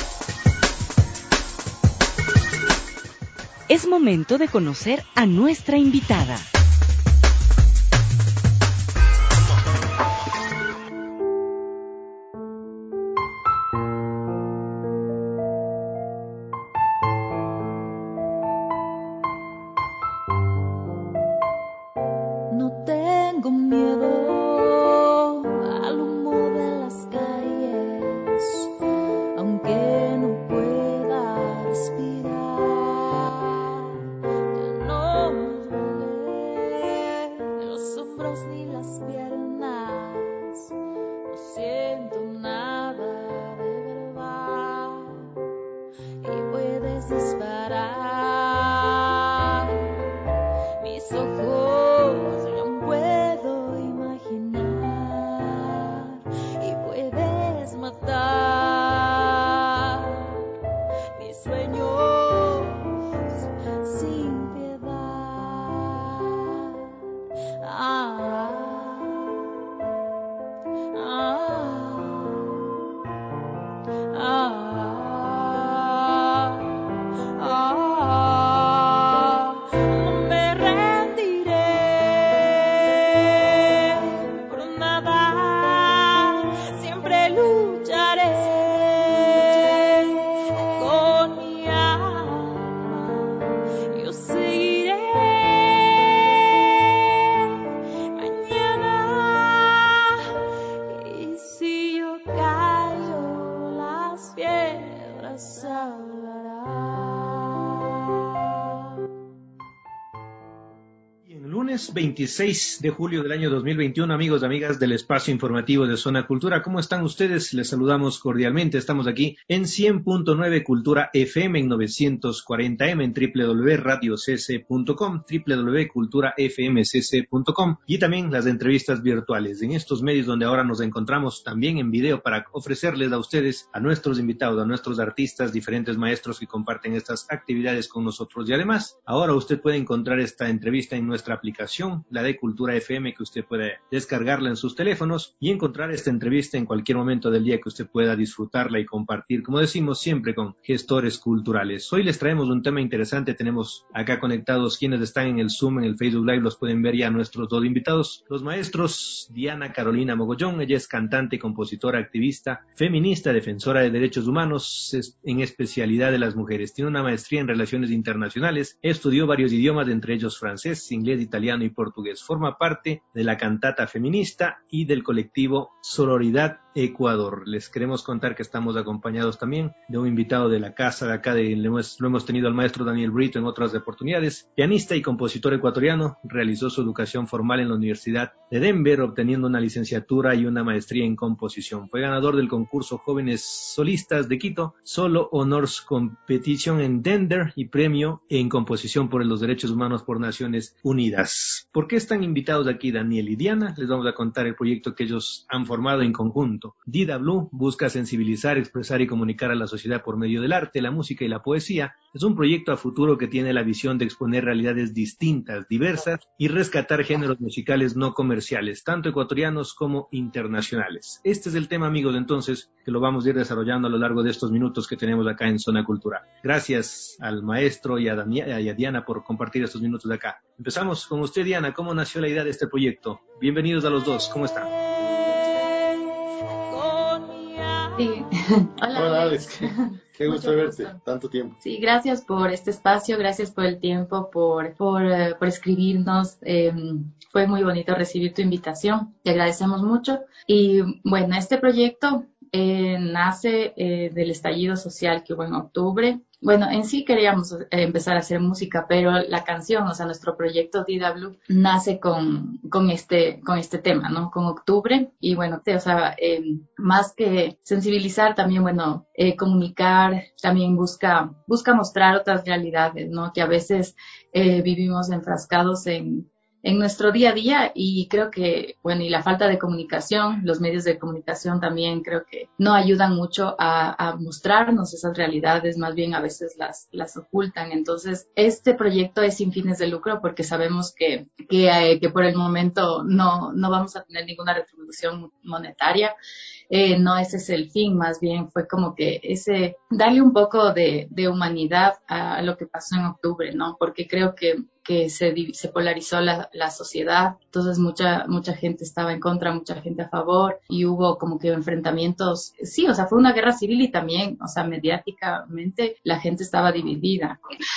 Es momento de conocer a nuestra invitada. No tengo miedo al humo de las calles, aunque no pueda respirar. Ni las piernas, no siento nada de verdad y puedes disparar mis ojos, yo puedo imaginar y puedes matar mis sueños sin piedad. Ah. veintiséis de julio del año dos mil veintiuno, amigos y amigas del espacio informativo de Zona Cultura. ¿Cómo están ustedes? Les saludamos cordialmente. Estamos aquí en cien punto nueve Cultura F M, en novecientos cuarenta M, en doble u doble u doble u punto radio c c punto com, doble u doble u doble u punto cultura f m c c punto com, y también las entrevistas virtuales en estos medios donde ahora nos encontramos también en video para ofrecerles a ustedes, a nuestros invitados, a nuestros artistas, diferentes maestros que comparten estas actividades con nosotros. Y además, ahora usted puede encontrar esta entrevista en nuestra aplicación, la de Cultura F M, que usted puede descargarla en sus teléfonos y encontrar esta entrevista en cualquier momento del día que usted pueda disfrutarla y compartir, como decimos siempre, con gestores culturales. Hoy les traemos un tema interesante. Tenemos acá conectados quienes están en el Zoom, en el Facebook Live, los pueden ver ya nuestros dos invitados, los maestros Diana Carolina Mogollón. Ella es cantante, compositora, activista, feminista, defensora de derechos humanos, en especialidad de las mujeres. Tiene una maestría en relaciones internacionales, estudió varios idiomas, entre ellos francés, inglés, italiano y portugués. Forma parte de la cantata feminista y del colectivo Sororidad Ecuador. Les queremos contar que estamos acompañados también de un invitado de la casa de acá, de, lo, hemos, lo hemos tenido al maestro Daniel Brito en otras oportunidades. Pianista y compositor ecuatoriano, realizó su educación formal en la Universidad de Denver, obteniendo una licenciatura y una maestría en composición. Fue ganador del concurso Jóvenes Solistas de Quito, Solo Honors Competition en Denver y premio en composición por los derechos humanos por Naciones Unidas. ¿Por qué están invitados aquí Daniel y Diana? Les vamos a contar el proyecto que ellos han formado en conjunto. Dida Blue busca sensibilizar, expresar y comunicar a la sociedad por medio del arte, la música y la poesía. Es un proyecto a futuro que tiene la visión de exponer realidades distintas, diversas y rescatar géneros musicales no comerciales, tanto ecuatorianos como internacionales. Este es el tema, amigos, entonces, que lo vamos a ir desarrollando a lo largo de estos minutos que tenemos acá en Zona Cultura. Gracias al maestro y a, Dania, y a Diana por compartir estos minutos de acá. Empezamos con usted, Diana. ¿Cómo nació la idea de este proyecto? Bienvenidos a los dos. ¿Cómo están? Sí. Hola, Hola Alex, qué, qué gusto Mucho verte, gusto. tanto tiempo. Sí, gracias por este espacio, gracias por el tiempo, por, por, uh, por escribirnos. Eh, fue muy bonito recibir tu invitación, te agradecemos mucho. Y bueno, este proyecto eh, nace eh, del estallido social que hubo en octubre. Bueno, en sí queríamos eh, empezar a hacer música, pero la canción, o sea, nuestro proyecto D W nace con, con este, con este tema, ¿no? Con octubre. Y bueno, o sea, eh, más que sensibilizar, también, bueno, eh, comunicar, también busca, busca mostrar otras realidades, ¿no? Que a veces eh, vivimos enfrascados en en nuestro día a día, y creo que, bueno, y la falta de comunicación, los medios de comunicación también creo que no ayudan mucho a, a mostrarnos esas realidades, más bien a veces las, las ocultan. Entonces, este proyecto es sin fines de lucro porque sabemos que, que, eh, que por el momento no, no vamos a tener ninguna retribución monetaria. Eh, no ese es el fin, más bien fue como que ese, darle un poco de, de humanidad a, a lo que pasó en octubre, ¿no? Porque creo que, que se, se polarizó la, la sociedad, entonces mucha, mucha gente estaba en contra, mucha gente a favor, y hubo como que enfrentamientos, sí, o sea, fue una guerra civil, y también, o sea, mediáticamente la gente estaba dividida.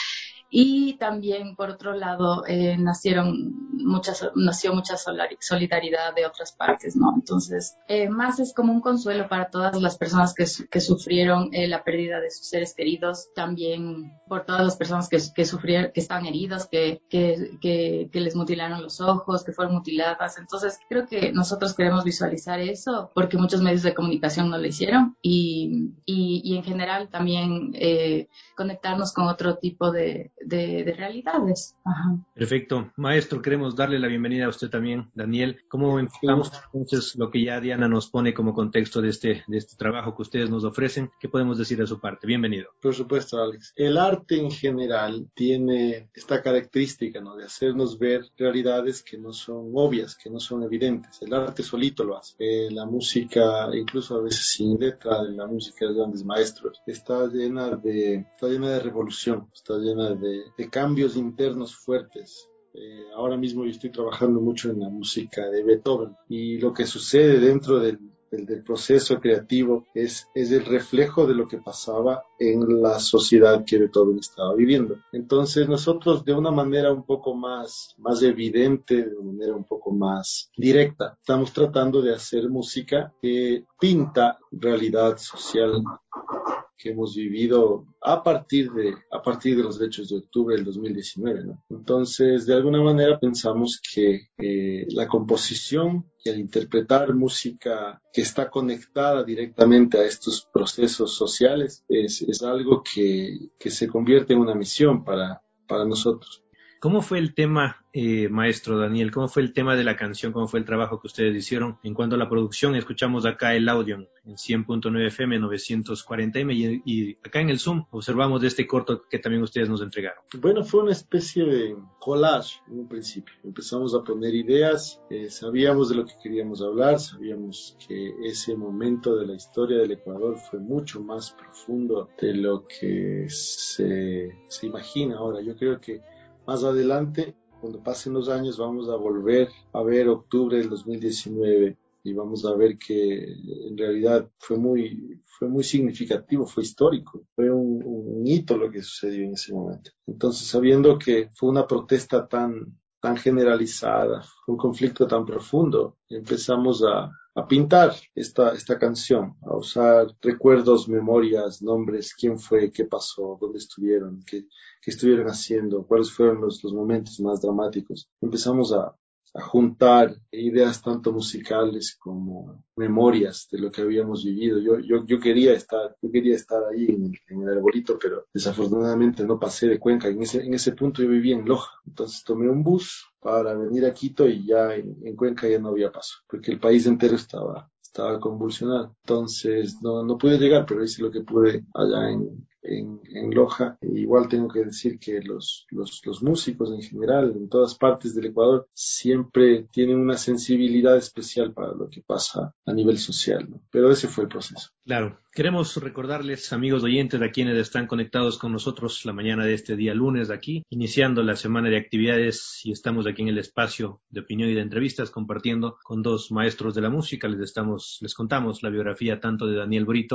Y también, por otro lado, eh, nacieron muchas, nació mucha solidaridad de otras partes, ¿no? Entonces, eh, más es como un consuelo para todas las personas que, que sufrieron eh, la pérdida de sus seres queridos, también por todas las personas que, que sufrieron, que están heridos, que, que, que, que les mutilaron los ojos, que fueron mutiladas. Entonces, creo que nosotros queremos visualizar eso porque muchos medios de comunicación no lo hicieron, y, y, y en general también eh, conectarnos con otro tipo de De, de realidades. Ajá. Perfecto. Maestro, queremos darle la bienvenida a usted también, Daniel. ¿Cómo enfocamos entonces lo que ya Diana nos pone como contexto de este, de este trabajo que ustedes nos ofrecen? ¿Qué podemos decir de su parte? Bienvenido. Por supuesto, Alex. El arte en general tiene esta característica, ¿no?, de hacernos ver realidades que no son obvias, que no son evidentes. El arte solito lo hace. Eh, la música, incluso a veces sin letra, de la música de grandes maestros, está llena de, está llena de revolución, está llena de De, de cambios internos fuertes. Eh, ahora mismo yo estoy trabajando mucho en la música de Beethoven, y lo que sucede dentro del, del, del proceso creativo es, es el reflejo de lo que pasaba en la sociedad que Beethoven estaba viviendo. Entonces nosotros, de una manera un poco más, más evidente, de una manera un poco más directa, estamos tratando de hacer música que pinta realidad social que hemos vivido a partir de a partir de los hechos de octubre del dos mil diecinueve, ¿no? Entonces, de alguna manera pensamos que eh, la composición y el interpretar música que está conectada directamente a estos procesos sociales es, es algo que, que se convierte en una misión para, para nosotros. ¿Cómo fue el tema, eh, maestro Daniel? ¿Cómo fue el tema de la canción? ¿Cómo fue el trabajo que ustedes hicieron en cuanto a la producción? Escuchamos acá el audio en cien punto nueve F M, novecientos cuarenta M, y, y acá en el Zoom observamos de este corto que también ustedes nos entregaron. Bueno, fue una especie de collage en un principio. Empezamos a poner ideas, eh, sabíamos de lo que queríamos hablar, sabíamos que ese momento de la historia del Ecuador fue mucho más profundo de lo que se, se imagina ahora. Yo creo que más adelante, cuando pasen los años, vamos a volver a ver octubre del dos mil diecinueve y vamos a ver que en realidad fue muy, fue muy significativo, fue histórico, fue un, un hito lo que sucedió en ese momento. Entonces, sabiendo que fue una protesta tan, tan generalizada, un conflicto tan profundo, empezamos a, a pintar esta, esta canción, a usar recuerdos, memorias, nombres, quién fue, qué pasó, dónde estuvieron, qué, qué estuvieron haciendo, cuáles fueron los, los momentos más dramáticos. Empezamos a, a juntar ideas tanto musicales como memorias de lo que habíamos vivido. Yo, yo, yo quería estar, yo quería estar ahí en, en el arbolito, pero desafortunadamente no pasé de Cuenca. En ese, en ese punto yo vivía en Loja. Entonces tomé un bus para venir a Quito y ya en, en Cuenca ya no había paso, porque el país entero estaba, estaba convulsionado. Entonces no, no pude llegar, pero hice lo que pude allá en, en, en Loja. E igual tengo que decir que los, los, los músicos en general, en todas partes del Ecuador, siempre tienen una sensibilidad especial para lo que pasa a nivel social, ¿no? Pero ese fue el proceso. Claro. Queremos recordarles, amigos oyentes, a quienes están conectados con nosotros la mañana de este día lunes aquí, iniciando la semana de actividades, y estamos aquí en el espacio de opinión y de entrevistas compartiendo con dos maestros de la música. Les estamos, les contamos la biografía tanto de Daniel Brito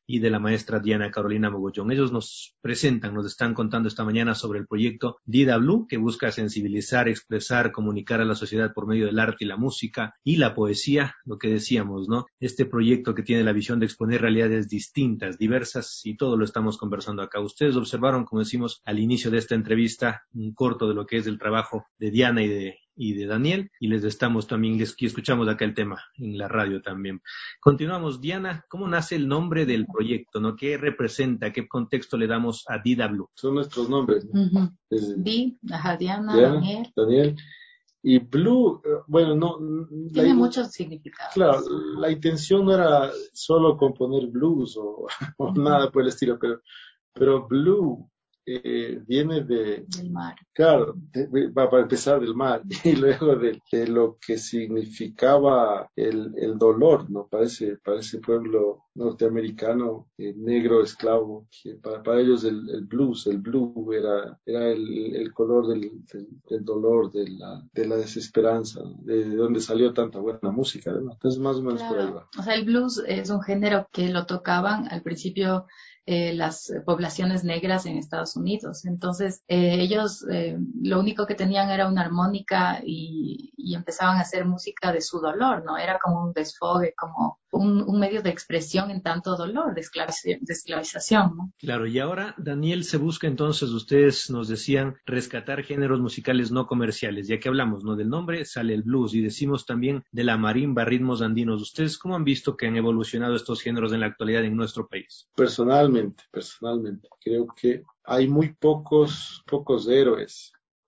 y de la maestra Diana Carolina Mogollón. Ellos nos presentan, nos están contando esta mañana sobre el proyecto Dida Blue, que busca sensibilizar, expresar, comunicar a la sociedad por medio del arte y la música y la poesía, lo que decíamos, ¿no? Este proyecto que tiene la visión de exponer realidades distintas, diversas, y todo lo estamos conversando acá. Ustedes observaron, como decimos al inicio de esta entrevista, un corto de lo que es el trabajo de Diana y de y de Daniel, y les estamos también, les escuchamos acá el tema en la radio también. Continuamos. Diana, ¿cómo nace el nombre del proyecto, no? ¿Qué representa, qué contexto le damos a Dida Blue? Son nuestros nombres, ¿no? Uh-huh. Es, Di, ajá, Diana, Diana, Daniel. Daniel. Y Blue, bueno, no... Tiene la, muchos significados. Claro, la intención no era solo componer blues o, o nada por el estilo, pero, pero Blue eh, viene de... Del mar. Claro, de, va para empezar del mar y luego de, de lo que significaba el, el dolor, ¿no? Para ese, para ese pueblo norteamericano, eh, negro, esclavo, que para, para ellos el, el blues, el blue era, era el, el color del, del, del dolor, de la, de la desesperanza, de, de donde salió tanta buena música, ¿no? Entonces más o menos Claro. por ahí va. O sea, el blues es un género que lo tocaban al principio eh, las poblaciones negras en Estados Unidos. Entonces, eh, ellos eh, lo único que tenían era una armónica y, y empezaban a hacer música de su dolor, ¿no? Era como un desfogue, como un, un medio de expresión en tanto dolor, de, esclaviz- de esclavización, ¿no? Claro, y ahora, Daniel, se busca entonces, ustedes nos decían, rescatar géneros musicales no comerciales, ya que hablamos, ¿no? Del nombre sale el blues y decimos también de la marimba, ritmos andinos. ¿Ustedes cómo han visto que han evolucionado estos géneros en la actualidad en nuestro país? Personalmente, personalmente, creo que hay muy pocos, pocos héroes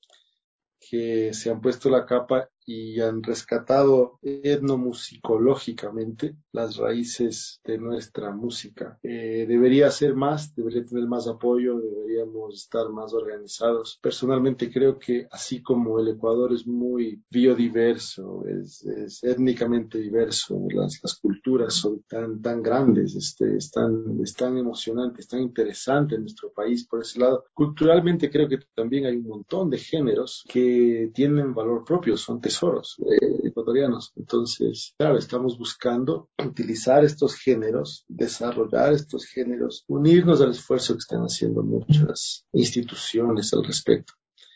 que se han puesto la capa y han rescatado etnomusicológicamente las raíces de nuestra música. Eh, debería ser más, debería tener más apoyo, deberíamos estar más organizados. Personalmente creo que así como el Ecuador es muy biodiverso, es, es étnicamente diverso, las, las culturas son tan, tan grandes, este, es, tan, es tan emocionante, es tan interesante en nuestro país por ese lado. Culturalmente creo que también hay un montón de géneros que tienen valor propio, son tesoros eh, ecuatorianos. Entonces, claro, estamos buscando utilizar estos géneros, desarrollar estos géneros, unirnos al esfuerzo que están haciendo muchas instituciones al respecto.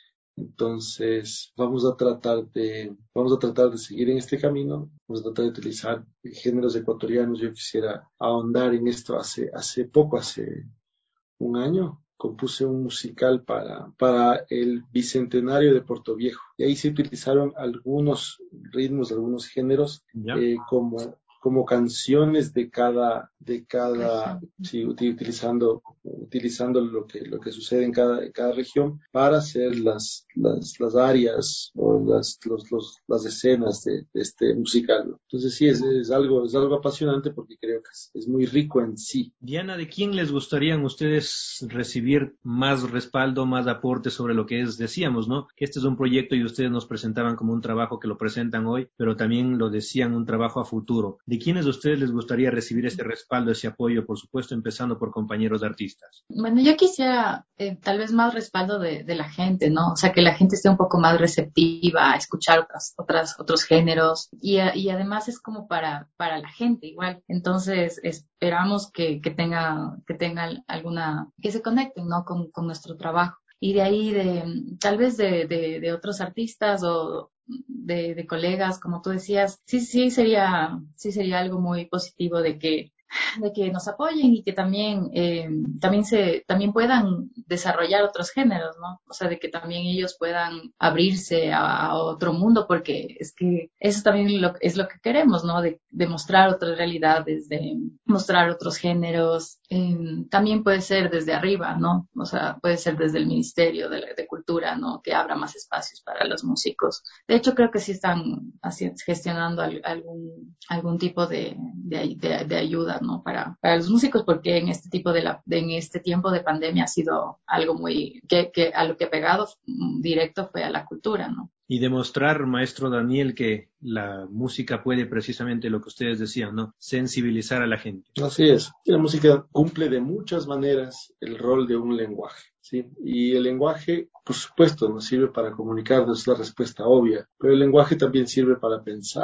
Entonces, vamos a tratar de, vamos a tratar de seguir en este camino, vamos a tratar de utilizar géneros ecuatorianos. Yo quisiera ahondar en esto hace, hace poco, hace un año. Compuse un musical para, para el bicentenario de Puerto Viejo. Y ahí se utilizaron algunos ritmos, algunos géneros, eh, como, como canciones de cada, de cada, sí, utilizando, utilizando lo que, lo que sucede en cada, en cada región para hacer las, las, las áreas o las, los, los, las escenas de, de este musical. Entonces sí, es, es algo, es algo apasionante porque creo que es, es muy rico en sí. Diana, ¿de quién les gustaría a ustedes recibir más respaldo, más aporte sobre lo que es, decíamos, ¿no? Que este es un proyecto y ustedes nos presentaban como un trabajo que lo presentan hoy, pero también lo decían un trabajo a futuro. ¿De quiénes de ustedes les gustaría recibir ese respaldo, ese apoyo, por supuesto, empezando por compañeros de artistas? Bueno, yo quisiera eh, tal vez más respaldo de, de la gente, ¿no? O sea, que la gente esté un poco más receptiva a escuchar otras, otras, otros géneros y, a, y además es como para, para la gente igual. Entonces, esperamos que, que tenga, que tenga alguna, que se conecten, ¿no? Con, con nuestro trabajo. Y de ahí, de tal vez de, de, de otros artistas o de, de colegas, como tú decías, sí, sí sería, sí sería algo muy positivo de que de que nos apoyen y que también eh, también se también puedan desarrollar otros géneros, ¿no? O sea, de que también ellos puedan abrirse a, a otro mundo, porque es que eso también lo, es lo que queremos, ¿no? De, de mostrar otras realidades, de mostrar otros géneros. Eh, también puede ser desde arriba, ¿no? O sea, puede ser desde el Ministerio de, de Cultura, ¿no? Que abra más espacios para los músicos. De hecho, creo que sí están así, gestionando al, algún algún tipo de, de, de, de ayuda, ¿no? Para, para los músicos, porque en este tipo de, la, de en este tiempo de pandemia ha sido algo muy que, que a lo que ha pegado directo fue a la cultura, ¿no? Y demostrar, maestro Daniel, que la música puede precisamente lo que ustedes decían, ¿no? Sensibilizar a la gente. Así es. La música cumple de muchas maneras el rol de un lenguaje, ¿sí? Y el lenguaje, por supuesto, nos sirve para comunicarnos, es la respuesta obvia, pero el lenguaje también sirve para pensar.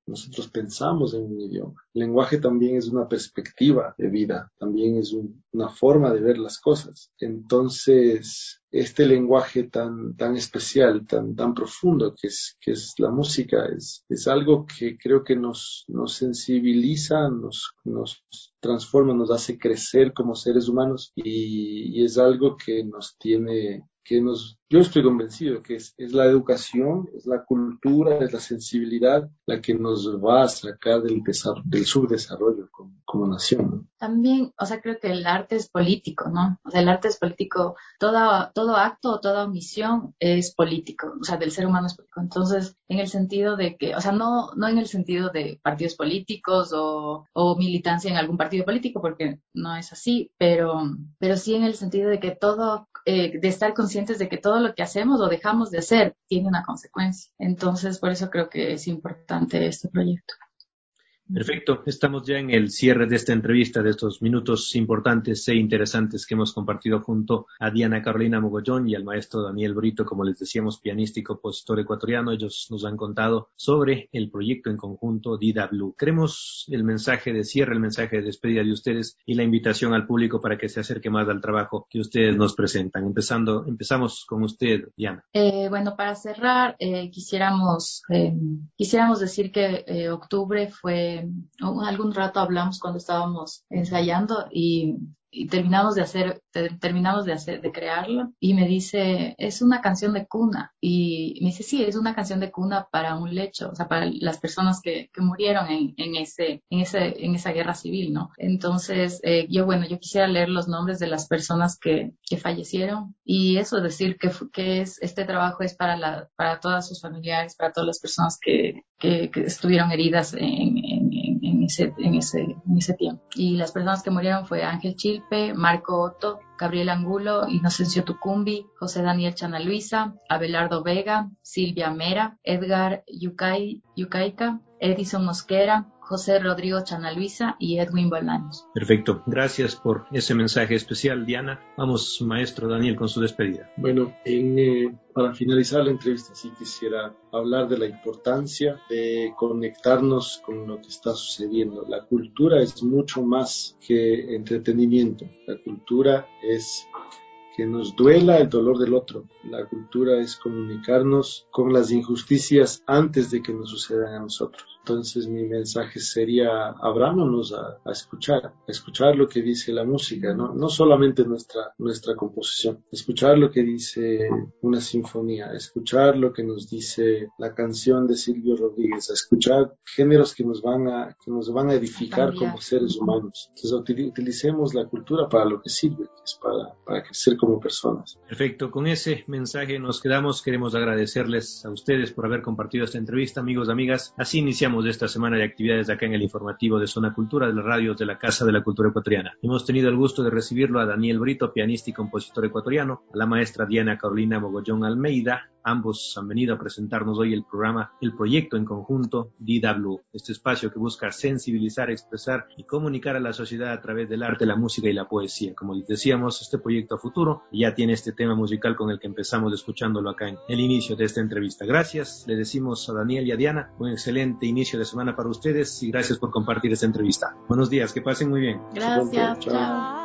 nosotros pensamos en un idioma. El lenguaje también es una perspectiva de vida, también es un, una forma de ver las cosas. Entonces, este lenguaje tan, tan especial, tan, tan profundo que es, que es la música, es, es algo que creo que nos, nos sensibiliza, nos, nos transforma, nos hace crecer como seres humanos y, y es algo que nos tiene, que nos, yo estoy convencido que es, es la educación, es la cultura, es la sensibilidad la que nos va a sacar del, del subdesarrollo como, como nación, ¿no? También, o sea, creo que el arte es político, ¿no? O sea, el arte es político, toda, todo acto o toda omisión es político, o sea, del ser humano es político. Entonces, en el sentido de que, o sea, no, no en el sentido de partidos políticos o, o militancia en algún partido político, porque no es así, pero, pero sí en el sentido de que todo, eh, de estar conscientes de que todo lo que hacemos o dejamos de hacer tiene una consecuencia. Entonces, por eso creo que es importante este proyecto. Perfecto, estamos ya en el cierre de esta entrevista, de estos minutos importantes e interesantes que hemos compartido junto a Diana Carolina Mogollón y al maestro Daniel Brito, como les decíamos, pianista y compositor ecuatoriano. Ellos nos han contado sobre el proyecto en conjunto Dida Blue. Queremos el mensaje de cierre, el mensaje de despedida de ustedes y la invitación al público para que se acerque más al trabajo que ustedes nos presentan. Empezando, empezamos con usted, Diana. Eh, bueno, para cerrar, eh, quisiéramos, eh, quisiéramos decir que eh, octubre fue algún rato hablamos cuando estábamos ensayando y, y terminamos de hacer, te, terminamos de hacer, de crearlo y me dice, es una canción de cuna y me dice, sí, es una canción de cuna para un lecho, o sea, para las personas que, que murieron en, en ese, en ese, en esa guerra civil, ¿no? Entonces, eh, yo, bueno, yo quisiera leer los nombres de las personas que, que fallecieron y eso decir que, que es, este trabajo es para la, para todas sus familiares, para todas las personas que, que, que estuvieron heridas en, en En ese, en, ese, en ese tiempo. Y las personas que murieron fue Ángel Chilpe, Marco Otto, Gabriel Angulo, Inocencio Tucumbi, José Daniel Chanaluisa, Abelardo Vega, Silvia Mera, Edgar Yucay, Yucaica, Edison Mosquera, José Rodrigo Chanaluisa y Edwin Bolaños. Perfecto, gracias por ese mensaje especial, Diana. Vamos, maestro Daniel, con su despedida. Bueno, en, eh, para finalizar la entrevista, sí quisiera hablar de la importancia de conectarnos con lo que está sucediendo. La cultura es mucho más que entretenimiento. La cultura es que nos duela el dolor del otro. La cultura es comunicarnos con las injusticias antes de que nos sucedan a nosotros. Entonces mi mensaje sería, abrámonos a, a escuchar, a escuchar lo que dice la música, ¿no? No solamente nuestra, nuestra composición, escuchar lo que dice una sinfonía, escuchar lo que nos dice la canción de Silvio Rodríguez, a escuchar géneros que nos van a, que nos van a edificar como seres humanos. Entonces utilicemos la cultura para lo que sirve, que es para, para crecer como personas. Perfecto, con ese mensaje nos quedamos. Queremos agradecerles a ustedes por haber compartido esta entrevista, amigos y amigas. Así iniciamos de esta semana de actividades acá en el informativo de Zona Cultura de las radios de la Casa de la Cultura Ecuatoriana. Hemos tenido el gusto de recibirlo a Daniel Brito, pianista y compositor ecuatoriano, a la maestra Diana Carolina Mogollón Almeida. Ambos han venido a presentarnos hoy el programa, el proyecto en conjunto Dida Blue, este espacio que busca sensibilizar, expresar y comunicar a la sociedad a través del arte, la música y la poesía. Como les decíamos, este proyecto a futuro ya tiene este tema musical con el que empezamos escuchándolo acá en el inicio de esta entrevista. Gracias, le decimos a Daniel y a Diana, un excelente inicio de semana para ustedes y gracias por compartir esta entrevista. Buenos días, que pasen muy bien. Gracias, chao. chao.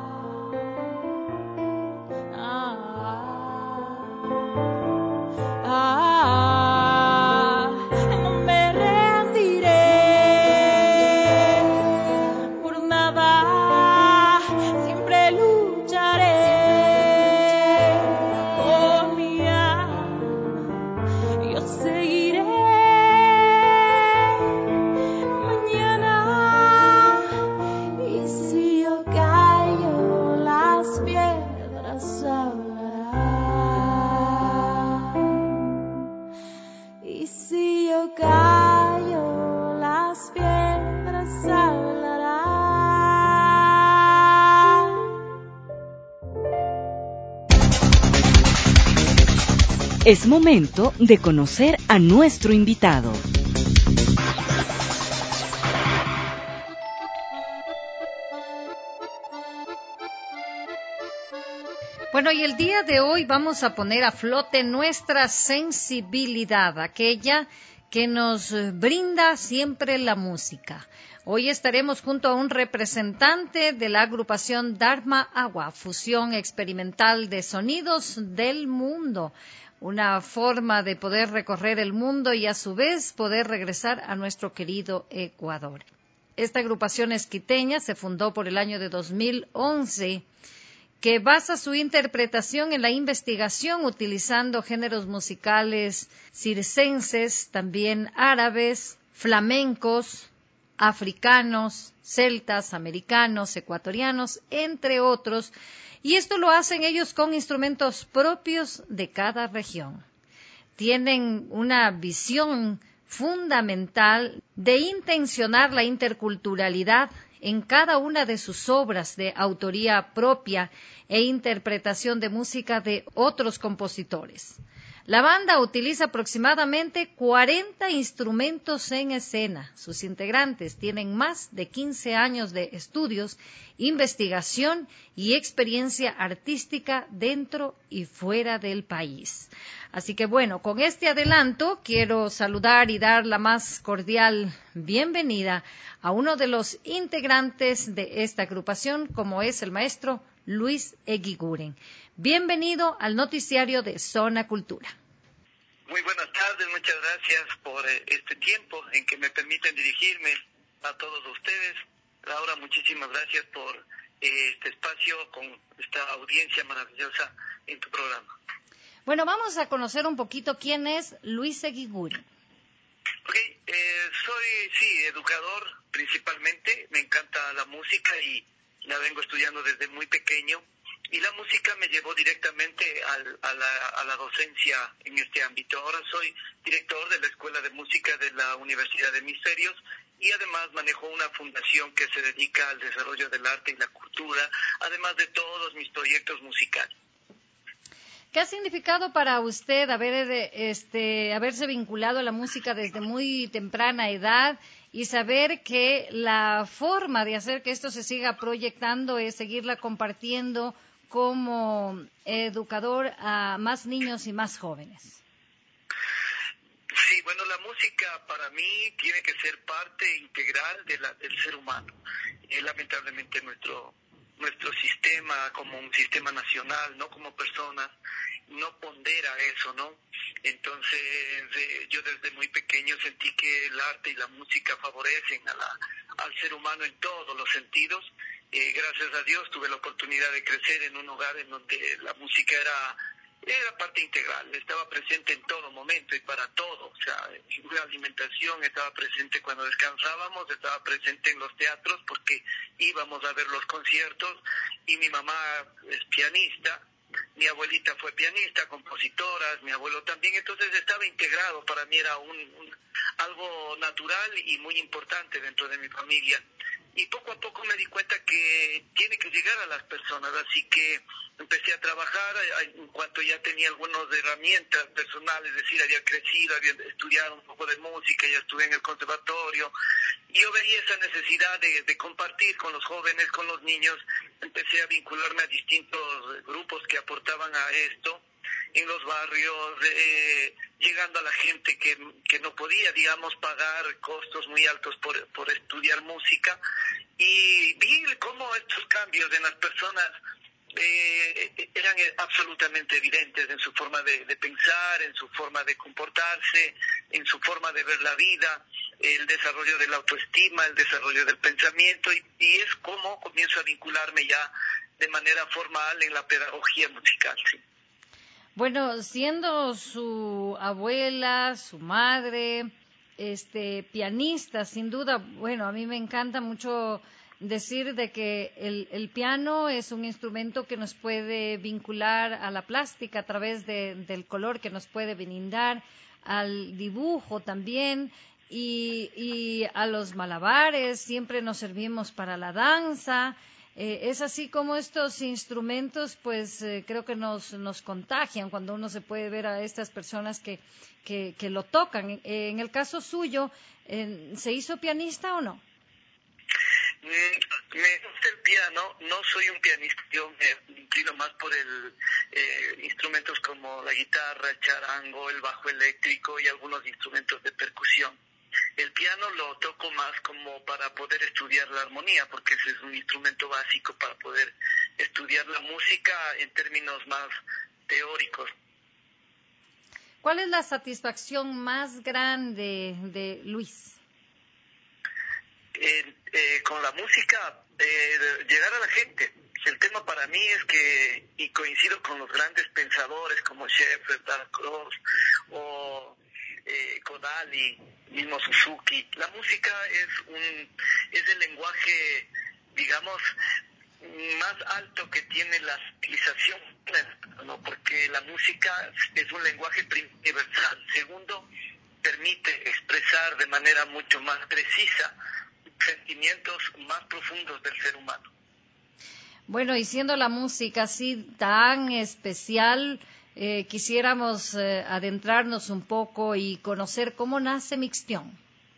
Es momento de conocer a nuestro invitado. Bueno, y el día de hoy vamos a poner a flote nuestra sensibilidad, aquella que nos brinda siempre la música. Hoy estaremos junto a un representante de la agrupación Dharma Agua, fusión experimental de sonidos del mundo. Una forma de poder recorrer el mundo y a su vez poder regresar a nuestro querido Ecuador. Esta agrupación esquiteña se fundó por el año de dos mil once, que basa su interpretación en la investigación utilizando géneros musicales circenses, también árabes, flamencos, africanos, celtas, americanos, ecuatorianos, entre otros, y esto lo hacen ellos con instrumentos propios de cada región. Tienen una visión fundamental de intencionar la interculturalidad en cada una de sus obras de autoría propia e interpretación de música de otros compositores. La banda utiliza aproximadamente cuarenta instrumentos en escena. Sus integrantes tienen más de quince años de estudios, investigación y experiencia artística dentro y fuera del país. Así que bueno, con este adelanto quiero saludar y dar la más cordial bienvenida a uno de los integrantes de esta agrupación, como es el maestro Luis Eguiguren. Bienvenido al noticiario de Zona Cultura. Muy buenas tardes, muchas gracias por eh, este tiempo en que me permiten dirigirme a todos ustedes. Laura, muchísimas gracias por eh, este espacio con esta audiencia maravillosa en tu programa. Bueno, vamos a conocer un poquito quién es Luis Eguiguren. Ok, eh, soy, sí, educador principalmente, me encanta la música y la vengo estudiando desde muy pequeño. Y la música me llevó directamente al, a, la, a la docencia en este ámbito. Ahora soy director de la Escuela de Música de la Universidad de Hemisferios y además manejo una fundación que se dedica al desarrollo del arte y la cultura, además de todos mis proyectos musicales. ¿Qué ha significado para usted haber, este, haberse vinculado a la música desde muy temprana edad y saber que la forma de hacer que esto se siga proyectando es seguirla compartiendo como educador a más niños y más jóvenes? Sí, bueno, la música para mí tiene que ser parte integral de la, del ser humano. Eh, lamentablemente nuestro nuestro sistema, como un sistema nacional, no como personas, no pondera eso, ¿no? Entonces, eh, yo desde muy pequeño sentí que el arte y la música favorecen a la, al ser humano en todos los sentidos. Eh, gracias a Dios tuve la oportunidad de crecer en un hogar en donde la música era era parte integral, estaba presente en todo momento y para todo. O sea, la alimentación estaba presente cuando descansábamos, estaba presente en los teatros porque íbamos a ver los conciertos, y mi mamá es pianista, mi abuelita fue pianista, compositora, mi abuelo también, entonces estaba integrado. Para mí era un, un algo natural y muy importante dentro de mi familia. Y poco a poco me di cuenta que tiene que llegar a las personas, así que empecé a trabajar en cuanto ya tenía algunas herramientas personales, es decir, había crecido, había estudiado un poco de música, ya estuve en el conservatorio, y yo veía esa necesidad de, de compartir con los jóvenes, con los niños. Empecé a vincularme a distintos grupos que aportaban a esto en los barrios, eh, llegando a la gente que, que no podía, digamos, pagar costos muy altos por, por estudiar música, y vi cómo estos cambios en las personas eh, eran absolutamente evidentes en su forma de, de pensar, en su forma de comportarse, en su forma de ver la vida, el desarrollo de la autoestima, el desarrollo del pensamiento, y, y es como comienzo a vincularme ya de manera formal en la pedagogía musical, ¿sí? Bueno, siendo su abuela, su madre, este, pianista, sin duda, bueno, a mí me encanta mucho decir de que el, el piano es un instrumento que nos puede vincular a la plástica a través de, del color que nos puede brindar, al dibujo también, y, y a los malabares, siempre nos servimos para la danza. Eh, es así como estos instrumentos, pues eh, creo que nos, nos contagian cuando uno se puede ver a estas personas que, que, que lo tocan. Eh, en el caso suyo, eh, ¿se hizo pianista o no? Me gusta el piano, no soy un pianista, yo me inclino más por el, eh, instrumentos como la guitarra, el charango, el bajo eléctrico y algunos instrumentos de percusión. El piano lo toco más como para poder estudiar la armonía, porque ese es un instrumento básico para poder estudiar la música en términos más teóricos. ¿Cuál es la satisfacción más grande de Luis? Eh, eh, con la música, eh, llegar a la gente. El tema para mí es que, y coincido con los grandes pensadores como Schaeffer, Dark-Cross o eh, Kodali, mismo Suzuki, la música es un es el lenguaje, digamos, más alto que tiene la civilización, ¿no? Porque la música es un lenguaje universal. Segundo, permite expresar de manera mucho más precisa sentimientos más profundos del ser humano. Bueno, y siendo la música así tan especial, eh, quisiéramos eh, adentrarnos un poco y conocer cómo nace Mixtión.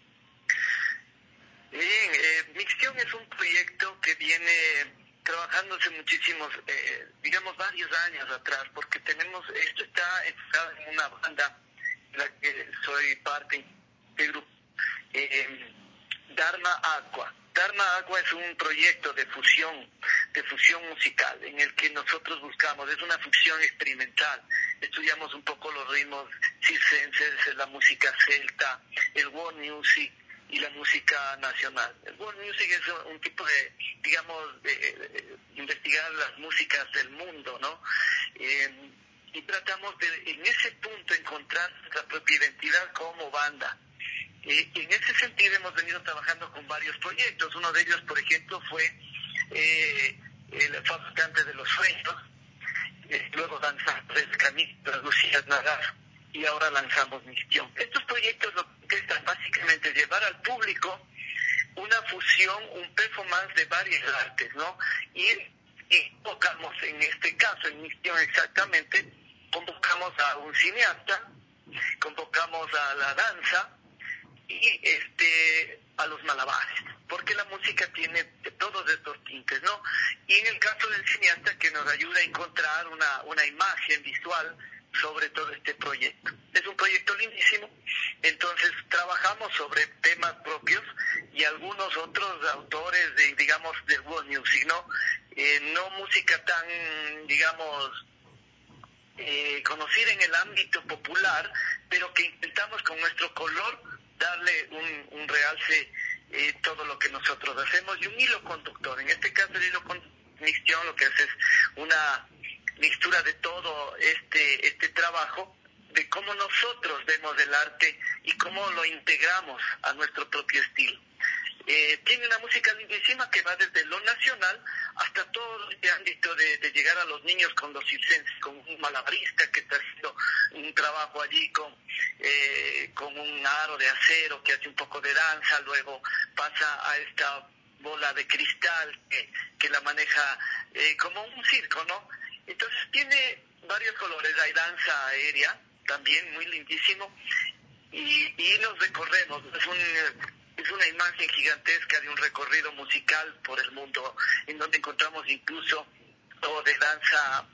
Bien, eh, Mixtión es un proyecto que viene trabajándose muchísimos, eh, digamos, varios años atrás, porque tenemos, esto está enfocado en una banda en la que soy parte del grupo, eh, Dharma Aqua. Dharma Aqua es un proyecto de fusión, de fusión musical, en el que nosotros buscamos, es una fusión experimental, estudiamos un poco los ritmos circenses, la música celta, el world music y la música nacional. El world music es un tipo de, digamos, de, de, de investigar las músicas del mundo, ¿no? Eh, y tratamos de, en ese punto, encontrar nuestra propia identidad como banda. Eh, en ese sentido hemos venido trabajando con varios proyectos. Uno de ellos, por ejemplo, fue eh, el Fabricante de los Sueños, eh, luego lanzamos El Camino de Lucía Nagar y ahora lanzamos Mixtión. Estos proyectos lo que están básicamente llevar al público una fusión, un performance de varias artes, ¿no? Y, y convocamos, en este caso, en Mixtión exactamente, convocamos a un cineasta, convocamos a la danza, y este a los malabares, porque la música tiene todos estos tintes, ¿no? Y en el caso del cineasta, que nos ayuda a encontrar una, una imagen visual sobre todo este proyecto. Es un proyecto lindísimo, entonces trabajamos sobre temas propios y algunos otros autores, de, digamos, del world music, ¿no? Eh, no música tan, digamos, eh, conocida en el ámbito popular, pero que intentamos con nuestro color darle un, un realce eh, todo lo que nosotros hacemos y un hilo conductor. En este caso el hilo conductor Mixtión lo que hace es una mixtura de todo este este trabajo, de cómo nosotros vemos el arte y cómo lo integramos a nuestro propio estilo. Eh, tiene una música lindísima que va desde lo nacional hasta todo este ámbito de, de llegar a los niños con los circenses, con un malabarista que está haciendo un trabajo allí con eh, con un aro de acero que hace un poco de danza, luego pasa a esta bola de cristal que, que la maneja eh, como un circo, ¿no? Entonces tiene varios colores, hay danza aérea también muy lindísimo y, y nos recorremos, es un es una imagen gigantesca de un recorrido musical por el mundo, en donde encontramos incluso todo de danza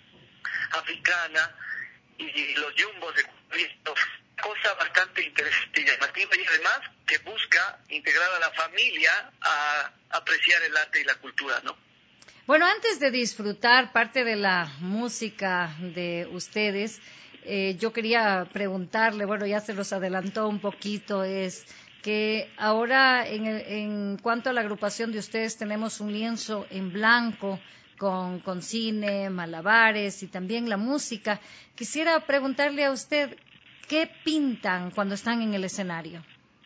africana y los yumbos de Cristo, cosa bastante interesante y llamativa, y además que busca integrar a la familia a apreciar el arte y la cultura, ¿no? Bueno, antes de disfrutar parte de la música de ustedes, eh, yo quería preguntarle, bueno, ya se los adelantó un poquito, es que ahora en, el, en cuanto a la agrupación de ustedes tenemos un lienzo en blanco con, con cine, malabares y también la música. Quisiera preguntarle a usted, ¿qué pintan cuando están en el escenario?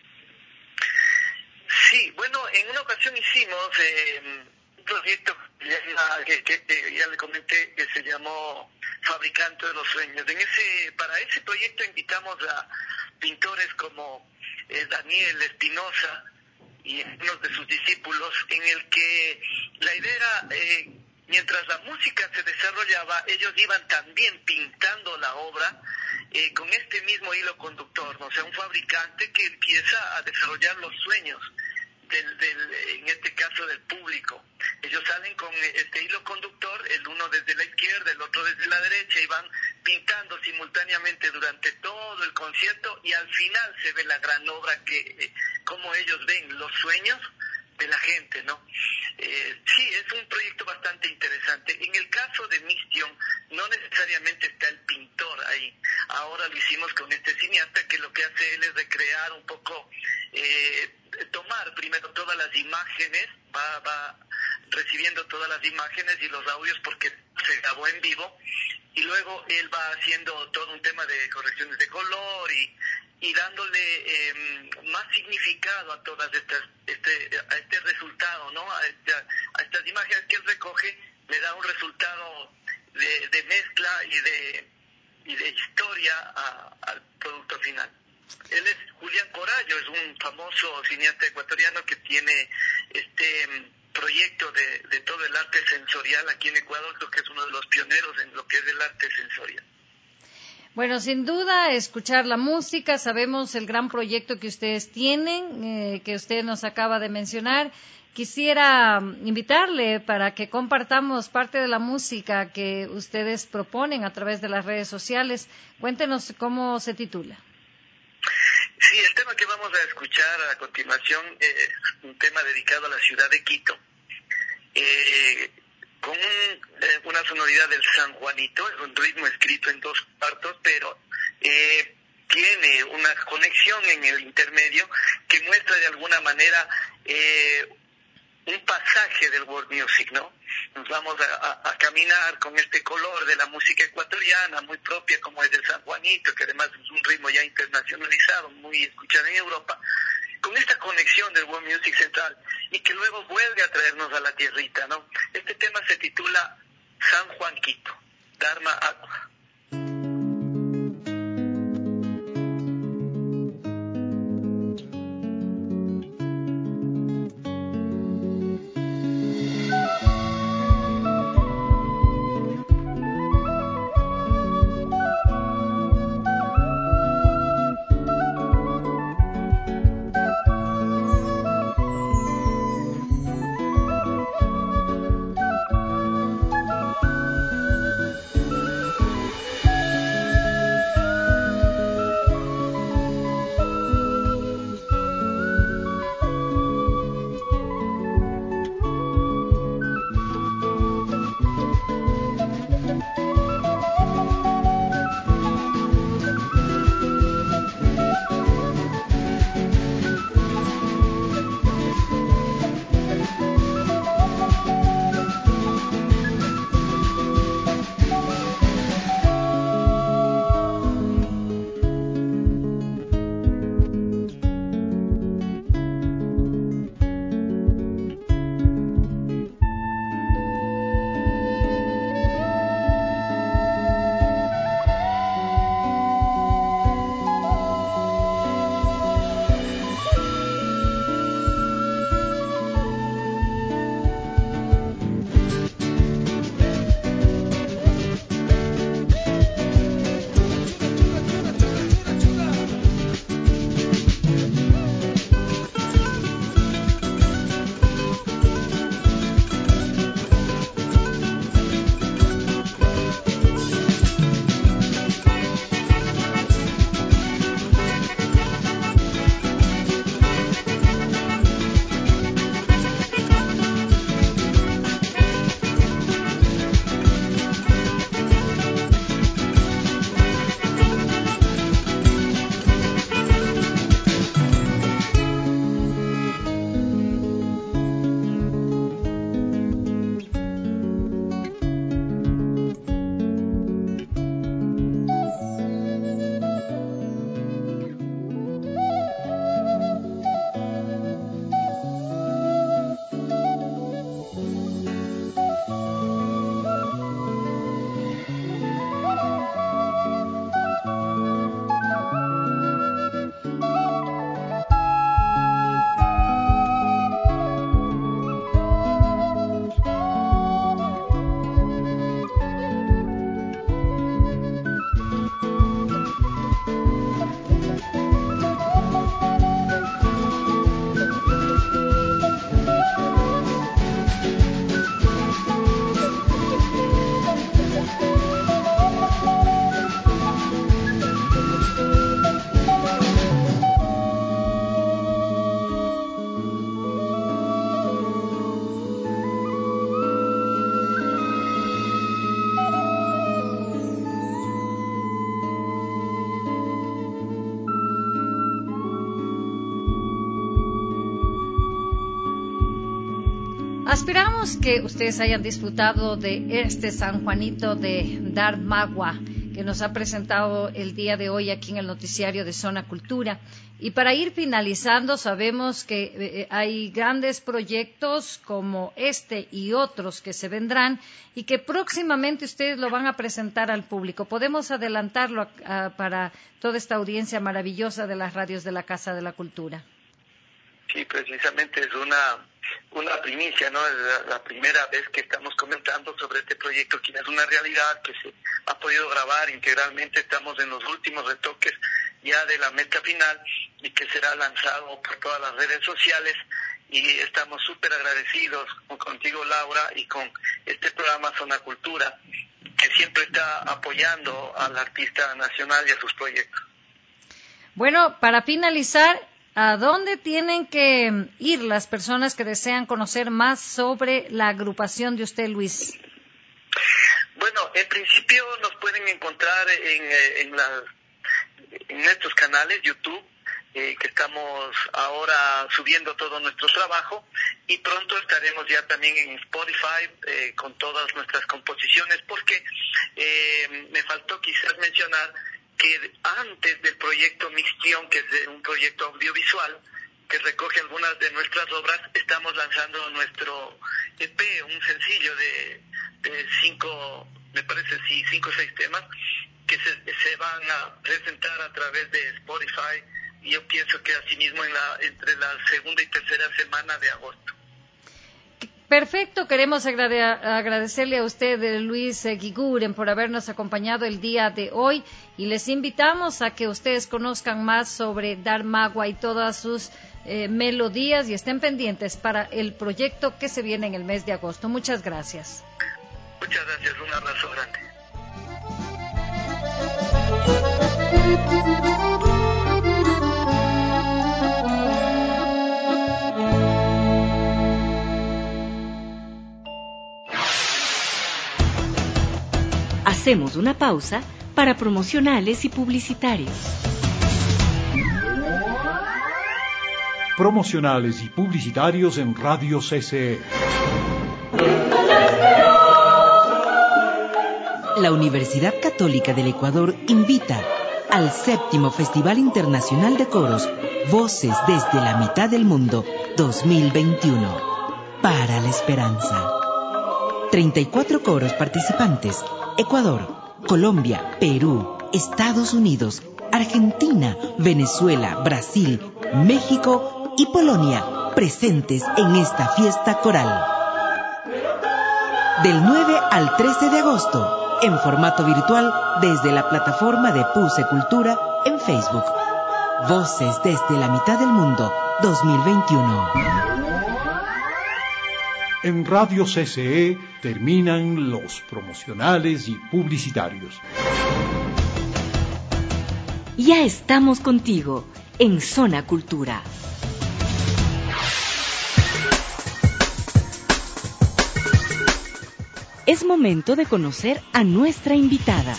Sí, bueno, en una ocasión hicimos eh, un proyecto que, que, que ya le comenté, que se llamó Fabricante de los Sueños. En ese, para ese proyecto invitamos a pintores como eh, Daniel Espinosa y unos de sus discípulos, en el que la idea era, eh, mientras la música se desarrollaba, ellos iban también pintando la obra eh, con este mismo hilo conductor, ¿no? O sea, un fabricante que empieza a desarrollar los sueños del, del, en este caso del público. Ellos salen con este hilo conductor, el uno desde la izquierda, el otro desde la derecha, y van pintando simultáneamente durante todo el concierto, y al final se ve la gran obra que, eh, como ellos ven los sueños de la gente, ¿no? Eh, sí, es un proyecto bastante interesante. En el caso de Mission, no necesariamente está el pintor ahí. Ahora lo hicimos con este cineasta, que lo que hace él es recrear un poco, eh, tomar primero todas las imágenes, va, va recibiendo todas las imágenes y los audios porque se grabó en vivo, y luego él va haciendo todo un tema de correcciones de color y y dándole eh, más significado a todas estas, este, a este resultado, ¿no? A, esta, a estas imágenes que él recoge, le da un resultado de, de mezcla y de, y de historia a, al producto final. Él es Julián Corallo, es un famoso cineasta ecuatoriano que tiene este proyecto de, de todo el arte sensorial aquí en Ecuador. Creo que es uno de los pioneros en lo que es el arte sensorial. Bueno, sin duda, escuchar la música, sabemos el gran proyecto que ustedes tienen, eh, que usted nos acaba de mencionar. Quisiera invitarle para que compartamos parte de la música que ustedes proponen a través de las redes sociales. Cuéntenos cómo se titula. Sí, el tema que vamos a escuchar a continuación es un tema dedicado a la ciudad de Quito. Eh, con un, eh, una sonoridad del San Juanito, es un ritmo escrito en dos cuartos, pero eh, tiene una conexión en el intermedio que muestra de alguna manera eh, un pasaje del world music, ¿no? Nos vamos a, a, a caminar con este color de la música ecuatoriana, muy propia como es del San Juanito, que además es un ritmo ya internacionalizado, muy escuchado en Europa, con esta conexión del world music central, y que luego vuelve a traernos a la tierrita, ¿no? Este tema se titula San Juan Quito, Dharma Agua. esperamos que ustedes hayan disfrutado de este San Juanito de Darmagua que nos ha presentado el día de hoy aquí en el noticiario de Zona Cultura. Y para ir finalizando, sabemos que eh, hay grandes proyectos como este y otros que se vendrán y que próximamente ustedes lo van a presentar al público. ¿Podemos adelantarlo a, a, para toda esta audiencia maravillosa de las radios de la Casa de la Cultura? Sí, precisamente es una, una primicia, ¿no? Es la, la primera vez que estamos comentando sobre este proyecto, que es una realidad, que se ha podido grabar integralmente. Estamos en los últimos retoques ya de la meta final y que será lanzado por todas las redes sociales. Y estamos súper agradecidos con, contigo, Laura, y con este programa Zona Cultura, que siempre está apoyando al artista nacional y a sus proyectos. Bueno, para finalizar, ¿a dónde tienen que ir las personas que desean conocer más sobre la agrupación de usted, Luis? Bueno, en principio nos pueden encontrar en, en, la, en nuestros canales YouTube, eh, que estamos ahora subiendo todo nuestro trabajo, y pronto estaremos ya también en Spotify eh, con todas nuestras composiciones, porque eh, me faltó quizás mencionar que antes del proyecto Mixtion, que es un proyecto audiovisual que recoge algunas de nuestras obras, estamos lanzando nuestro E P, un sencillo de, de cinco, me parece, sí, cinco o seis temas, que se, se van a presentar a través de Spotify, y yo pienso que asimismo en la, entre la segunda y tercera semana de agosto. Perfecto, queremos agrade agradecerle a usted, Luis Guiguren, por habernos acompañado el día de hoy, y les invitamos a que ustedes conozcan más sobre Darmagua y todas sus eh, melodías, y estén pendientes para el proyecto que se viene en el mes de agosto. Muchas gracias. Muchas gracias, un abrazo grande. Hacemos una pausa para promocionales y publicitarios. Promocionales y publicitarios en Radio C C E. La Universidad Católica del Ecuador invita al séptimo Festival Internacional de Coros Voces desde la Mitad del Mundo dos mil veintiuno. Para la Esperanza. treinta y cuatro coros participantes: Ecuador, Colombia, Perú, Estados Unidos, Argentina, Venezuela, Brasil, México y Polonia, presentes en esta fiesta coral. Del nueve al trece de agosto, en formato virtual desde la plataforma de Puse Cultura en Facebook. Voces desde la Mitad del Mundo dos mil veintiuno. En Radio C C E terminan los promocionales y publicitarios. Ya estamos contigo en Zona Cultura. Es momento de conocer a nuestra invitada.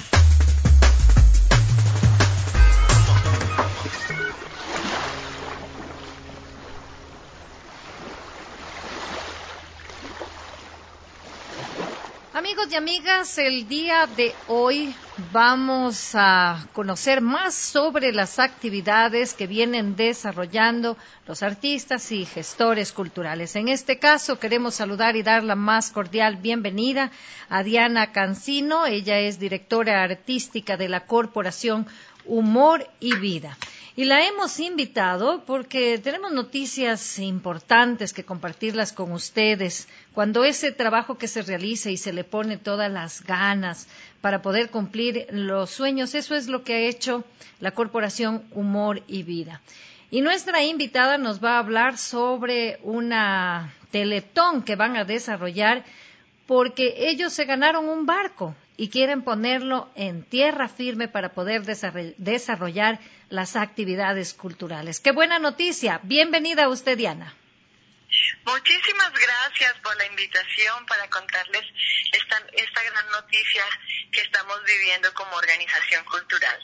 Amigos y amigas, el día de hoy vamos a conocer más sobre las actividades que vienen desarrollando los artistas y gestores culturales. En este caso queremos saludar y dar la más cordial bienvenida a Diana Cancino. Ella es directora artística de la Corporación Humor y Vida. Y la hemos invitado porque tenemos noticias importantes que compartirlas con ustedes. Cuando ese trabajo que se realiza y se le pone todas las ganas para poder cumplir los sueños, eso es lo que ha hecho la Corporación Humor y Vida. Y nuestra invitada nos va a hablar sobre una teletón que van a desarrollar porque ellos se ganaron un barco y quieren ponerlo en tierra firme para poder desarrollar las actividades culturales. ¡Qué buena noticia! Bienvenida a usted, Diana. Muchísimas gracias por la invitación para contarles esta, esta gran noticia que estamos viviendo como organización cultural.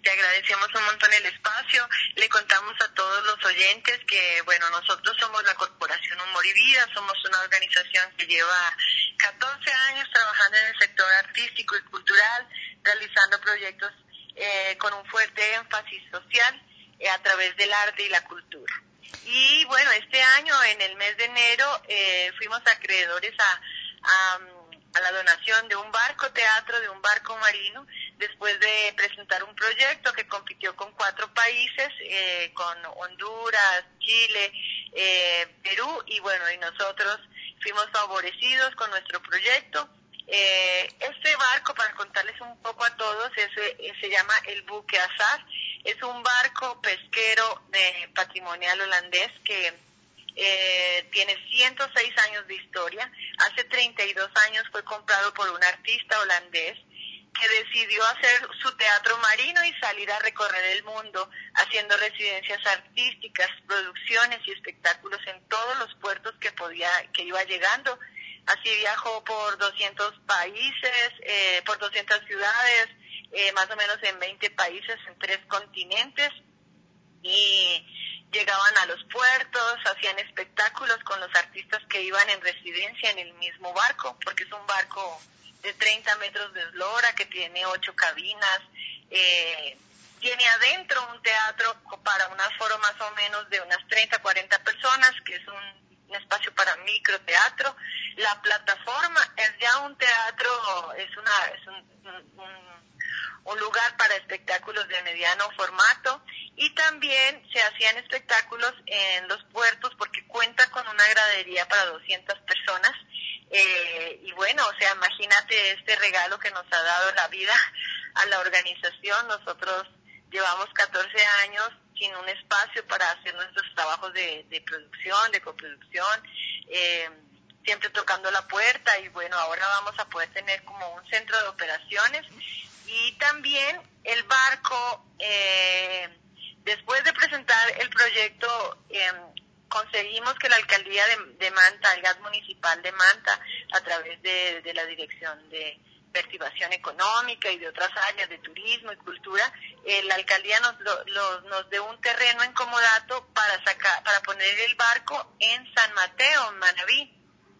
Te agradecemos un montón el espacio. Le contamos a todos los oyentes que, bueno, nosotros somos la Corporación Humor y Vida, somos una organización que lleva catorce años trabajando en el sector artístico y cultural, realizando proyectos eh, con un fuerte énfasis social eh, a través del arte y la cultura. Y bueno, este año, en el mes de enero, eh, fuimos acreedores a, a, a la donación de un barco teatro, de un barco marino, después de presentar un proyecto que compitió con cuatro países, eh, con Honduras, Chile, eh, Perú, y bueno, y nosotros fuimos favorecidos con nuestro proyecto. Eh, este barco, para contarles un poco a todos, es, eh, se llama el Buque Azar. Es un barco pesquero de patrimonial holandés que eh, tiene ciento seis años de historia. Hace treinta y dos años fue comprado por un artista holandés que decidió hacer su teatro marino y salir a recorrer el mundo haciendo residencias artísticas, producciones y espectáculos en todos los puertos que podía, que iba llegando. Así viajó por doscientos países, eh, por doscientas ciudades, eh, más o menos en veinte países, en tres continentes, y llegaban a los puertos, hacían espectáculos con los artistas que iban en residencia en el mismo barco, porque es un barco de treinta metros de eslora que tiene ocho cabinas, eh, tiene adentro un teatro para un aforo más o menos de unas treinta, cuarenta personas, que es un un espacio para microteatro. La plataforma es ya un teatro, es una es un, un, un lugar para espectáculos de mediano formato, y también se hacían espectáculos en los puertos porque cuenta con una gradería para doscientas personas. Eh, y bueno, o sea, imagínate este regalo que nos ha dado la vida a la organización. Nosotros llevamos catorce años sin un espacio para hacer nuestros trabajos de, de producción, de coproducción, eh, siempre tocando la puerta, y bueno, ahora vamos a poder tener como un centro de operaciones. Y también el barco, eh, después de presentar el proyecto, eh, conseguimos que la alcaldía de, de Manta, el gas municipal de Manta, a través de, de la dirección de reactivación económica y de otras áreas de turismo y cultura, eh, la alcaldía nos, lo, lo, nos dio un terreno en comodato para sacar, para poner el barco en San Mateo, en Manabí.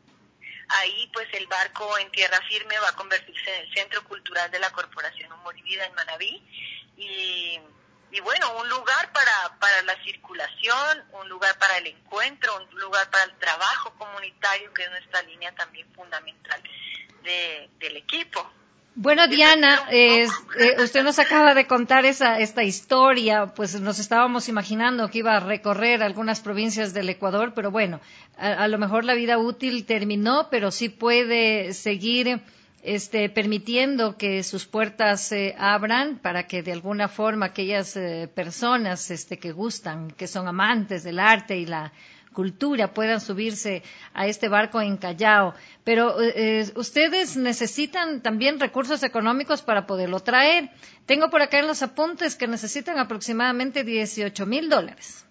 Ahí pues el barco en tierra firme va a convertirse en el centro cultural de la Corporación Humor y Vida en Manabí, y, y bueno, un lugar para, para la circulación, un lugar para el encuentro, un lugar para el trabajo comunitario, que es nuestra línea también fundamental De, del equipo. Bueno, Diana, eh, eh, usted nos acaba de contar esa esta historia, pues nos estábamos imaginando que iba a recorrer algunas provincias del Ecuador, pero bueno, a, a lo mejor la vida útil terminó, pero sí puede seguir este, permitiendo que sus puertas se eh, abran para que de alguna forma aquellas eh, personas este, que gustan, que son amantes del arte y la cultura puedan subirse a este barco en Callao. Pero eh, ustedes necesitan también recursos económicos para poderlo traer. Tengo por acá en los apuntes que necesitan aproximadamente dieciocho mil dólares.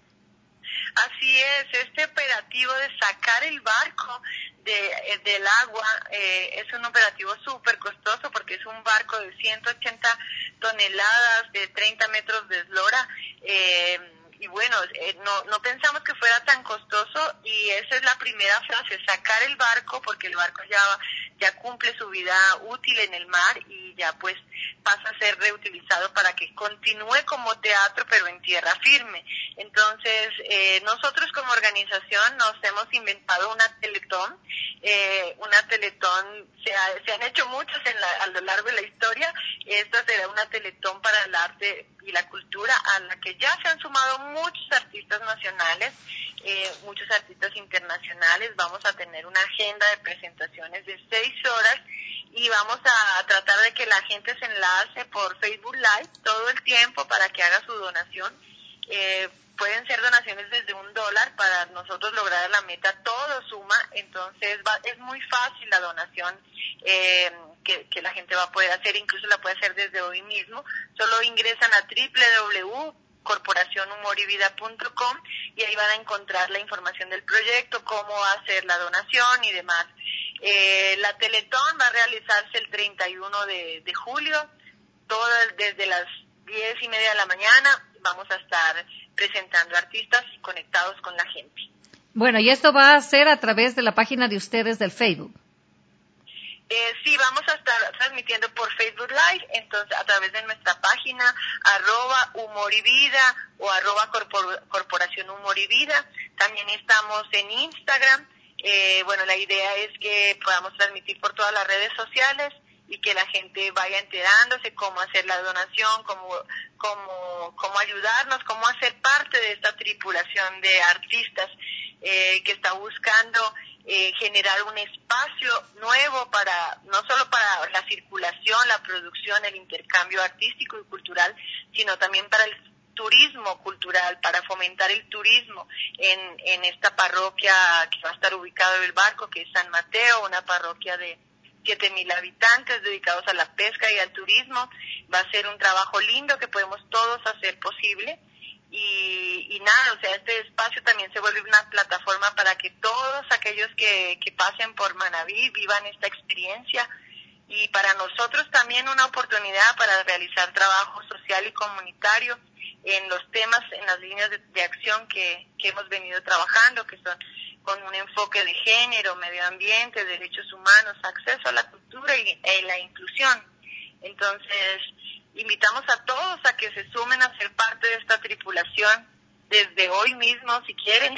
Así es, este operativo de sacar el barco de, del agua eh, es un operativo súper costoso porque es un barco de ciento ochenta toneladas, de treinta metros de eslora, eh, y bueno, eh, no, no pensamos que fuera tan costoso, y esa es la primera fase, sacar el barco, porque el barco ya, ya cumple su vida útil en el mar y ya pues pasa a ser reutilizado para que continúe como teatro pero en tierra firme. Entonces, eh, nosotros como organización nos hemos inventado una teletón, eh, una teletón, se, ha, se han hecho muchas en la, a lo largo de la historia. Esta será una teletón para el arte y la cultura, a la que ya se han sumado muchos artistas nacionales, eh, muchos artistas internacionales. Vamos a tener una agenda de presentaciones de seis horas y vamos a tratar de que la gente se enlace por Facebook Live todo el tiempo para que haga su donación. Eh, pueden ser donaciones desde un dólar para nosotros lograr la meta, todo suma, entonces va, es muy fácil la donación eh, que, que la gente va a poder hacer, incluso la puede hacer desde hoy mismo. Solo ingresan a doble u doble u doble u punto corporación humor y vida punto com y ahí van a encontrar la información del proyecto, cómo hacer la donación y demás. Eh, la Teletón va a realizarse el treinta y uno de julio, todo desde las diez y media de la mañana vamos a estar presentando artistas conectados con la gente. Bueno, y esto va a ser a través de la página de ustedes del Facebook. Eh, sí, vamos a estar transmitiendo por Facebook Live, entonces a través de nuestra página, arroba Humor y Vida o arroba corpor, Corporación Humor y Vida. También estamos en Instagram. Eh, bueno, la idea es que podamos transmitir por todas las redes sociales y que la gente vaya enterándose cómo hacer la donación, cómo, cómo, cómo ayudarnos, cómo hacer parte de esta tripulación de artistas eh, que está buscando Eh, generar un espacio nuevo para, no solo para la circulación, la producción, el intercambio artístico y cultural, sino también para el turismo cultural, para fomentar el turismo en, en esta parroquia que va a estar ubicada en el Barco, que es San Mateo, una parroquia de siete mil habitantes dedicados a la pesca y al turismo. Va a ser un trabajo lindo que podemos todos hacer posible. Y, y nada, o sea, este espacio también se vuelve una plataforma para que todos aquellos que, que pasen por Manabí vivan esta experiencia, y para nosotros también una oportunidad para realizar trabajo social y comunitario en los temas, en las líneas de, de acción que, que hemos venido trabajando, que son con un enfoque de género, medio ambiente, derechos humanos, acceso a la cultura y e la inclusión. Entonces, invitamos a todos a que se sumen a ser parte de esta tripulación desde hoy mismo, si quieren,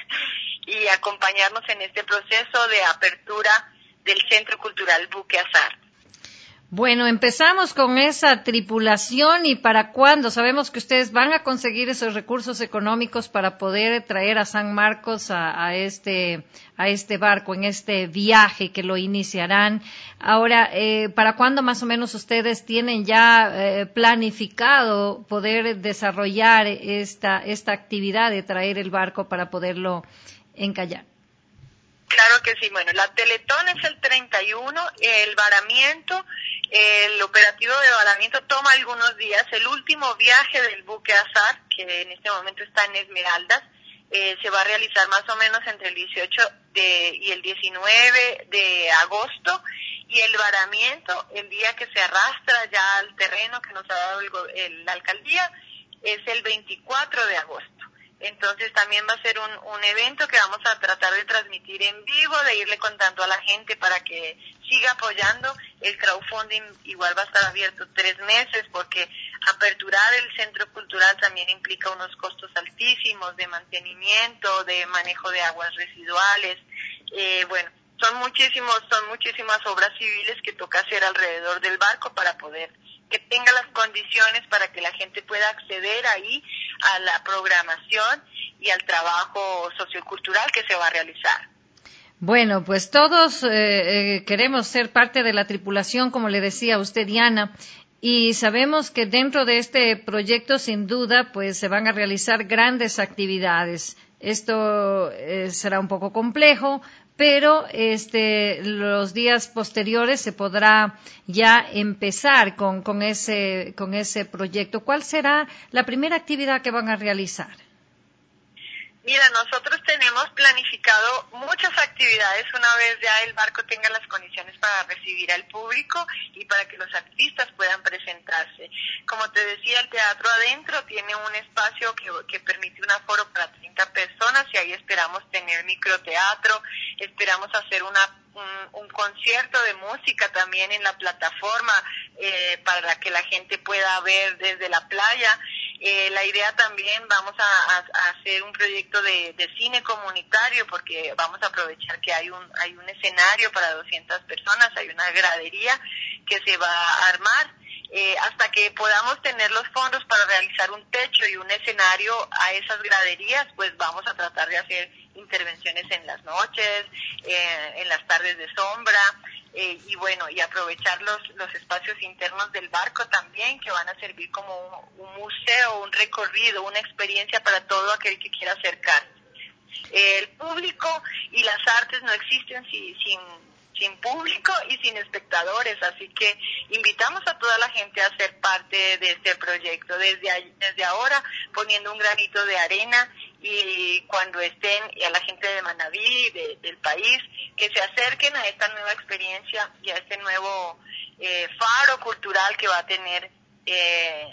y acompañarnos en este proceso de apertura del Centro Cultural Buque Azar. Bueno, empezamos con esa tripulación, ¿y para cuándo? Sabemos que ustedes van a conseguir esos recursos económicos para poder traer a San Marcos a, a este a este barco, en este viaje que lo iniciarán. Ahora, eh, ¿para cuándo más o menos ustedes tienen ya eh, planificado poder desarrollar esta esta actividad de traer el barco para poderlo encallar? Claro que sí. Bueno, la Teletón es el treinta y uno, el varamiento, el operativo de varamiento toma algunos días. El último viaje del buque Azar, que en este momento está en Esmeraldas, eh, se va a realizar más o menos entre el dieciocho de, y el diecinueve de agosto, y el varamiento, el día que se arrastra ya al terreno que nos ha dado el, el, la alcaldía, es el veinticuatro de agosto. Entonces también va a ser un, un evento que vamos a tratar de transmitir en vivo, de irle contando a la gente para que siga apoyando. El crowdfunding igual va a estar abierto tres meses, porque aperturar el centro cultural también implica unos costos altísimos de mantenimiento, de manejo de aguas residuales. Eh, bueno, son muchísimos, son muchísimas obras civiles que toca hacer alrededor del barco para poder que tenga las condiciones para que la gente pueda acceder ahí a la programación y al trabajo sociocultural que se va a realizar. Bueno, pues todos eh, eh, queremos ser parte de la tripulación, como le decía usted, Diana, y sabemos que dentro de este proyecto, sin duda, pues se van a realizar grandes actividades. Esto eh, será un poco complejo, pero este, los días posteriores se podrá ya empezar con, con, ese, con ese proyecto. ¿Cuál será la primera actividad que van a realizar? Mira, nosotros tenemos planificado muchas actividades una vez ya el barco tenga las condiciones para recibir al público y para que los artistas puedan presentarse. Como te decía, el teatro adentro tiene un espacio que, que permite un aforo para treinta personas, y ahí esperamos tener microteatro, esperamos hacer una Un, un concierto de música también en la plataforma eh, para que la gente pueda ver desde la playa. Eh, la idea también, vamos a, a, a hacer un proyecto de, de cine comunitario, porque vamos a aprovechar que hay un, hay un escenario para doscientas personas, hay una gradería que se va a armar. Eh, hasta que podamos tener los fondos para realizar un techo y un escenario a esas graderías, pues vamos a tratar de hacer intervenciones en las noches, eh, en las tardes de sombra, eh, y bueno, y aprovechar los, los espacios internos del barco también, que van a servir como un, un museo, un recorrido, una experiencia para todo aquel que quiera acercarse. Eh, el público y las artes no existen si, sin sin público y sin espectadores, así que invitamos a toda la gente a ser parte de este proyecto desde, desde ahora, poniendo un granito de arena, y cuando estén, y a la gente de Manabí, de, del país, que se acerquen a esta nueva experiencia y a este nuevo eh, faro cultural que va a tener eh,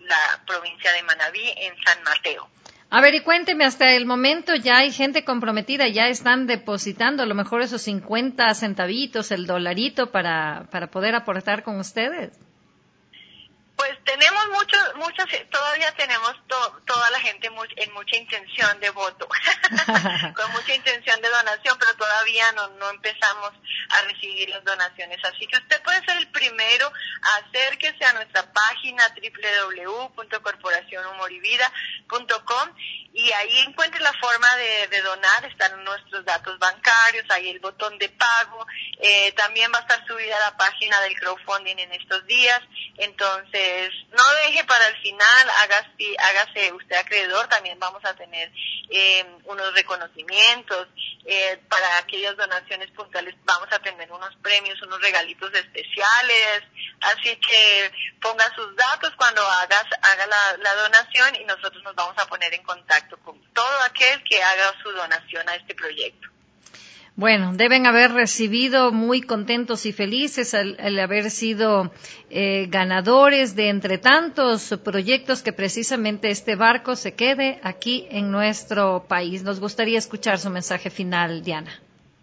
la provincia de Manabí, en San Mateo. A ver, y cuénteme, hasta el momento ya hay gente comprometida, ya están depositando a lo mejor esos cincuenta centavitos, el dolarito para, para poder aportar con ustedes. Pues tenemos mucho, muchos, todavía tenemos to, toda la gente muy, en mucha intención de voto, con mucha intención de donación, pero todavía no, no empezamos a recibir las donaciones. Así que usted puede ser el primero, acérquese a nuestra página doble u doble u doble u punto corporación humor y vida punto com y ahí encuentre la forma de, de donar. Están nuestros datos bancarios, ahí el botón de pago, eh, también va a estar subida a la página del crowdfunding en estos días. Entonces, no deje para el final, hágase, hágase usted acreedor. También vamos a tener eh, unos reconocimientos eh, para aquellas donaciones puntuales. Vamos a tener unos premios, unos regalitos especiales, así que ponga sus datos cuando hagas haga la, la donación y nosotros nos vamos a poner en contacto con todo aquel que haga su donación a este proyecto. Bueno, deben haber recibido muy contentos y felices al, al haber sido eh, ganadores de entre tantos proyectos que precisamente este barco se quede aquí en nuestro país. Nos gustaría escuchar su mensaje final, Diana.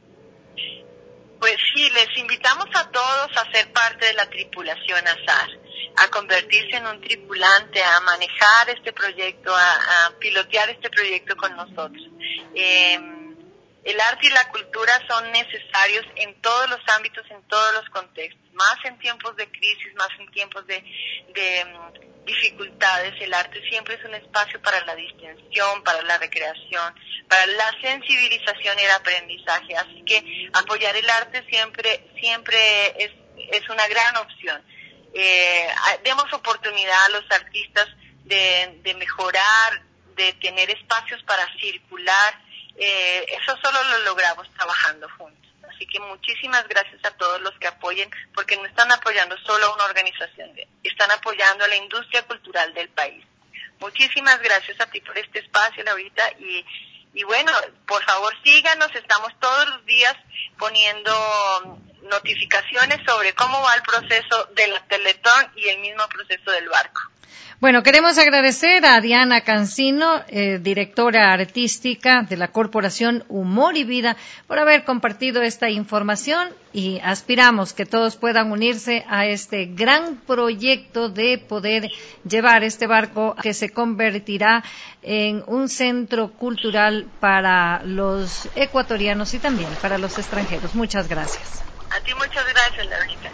Pues sí, les invitamos a todos a ser parte de la tripulación Azar, a convertirse en un tripulante, a manejar este proyecto, a, a pilotear este proyecto con nosotros. Eh, El arte y la cultura son necesarios en todos los ámbitos, en todos los contextos, más en tiempos de crisis, más en tiempos de, de um, dificultades. El arte siempre es un espacio para la distensión, para la recreación, para la sensibilización y el aprendizaje. Así que apoyar el arte siempre, siempre es, es una gran opción. Eh, demos oportunidad a los artistas de, de mejorar, de tener espacios para circular. Eh, eso solo lo logramos trabajando juntos. Así que muchísimas gracias a todos los que apoyen, porque no están apoyando solo a una organización, están apoyando a la industria cultural del país. Muchísimas gracias a ti por este espacio, Laurita, y, y bueno, por favor síganos, estamos todos los días poniendo notificaciones sobre cómo va el proceso de la Teletón y el mismo proceso del barco. Bueno, queremos agradecer a Diana Cancino, eh, directora artística de la Corporación Humor y Vida, por haber compartido esta información y aspiramos que todos puedan unirse a este gran proyecto de poder llevar este barco que se convertirá en un centro cultural para los ecuatorianos y también para los extranjeros. Muchas gracias. A ti muchas gracias, Laurita.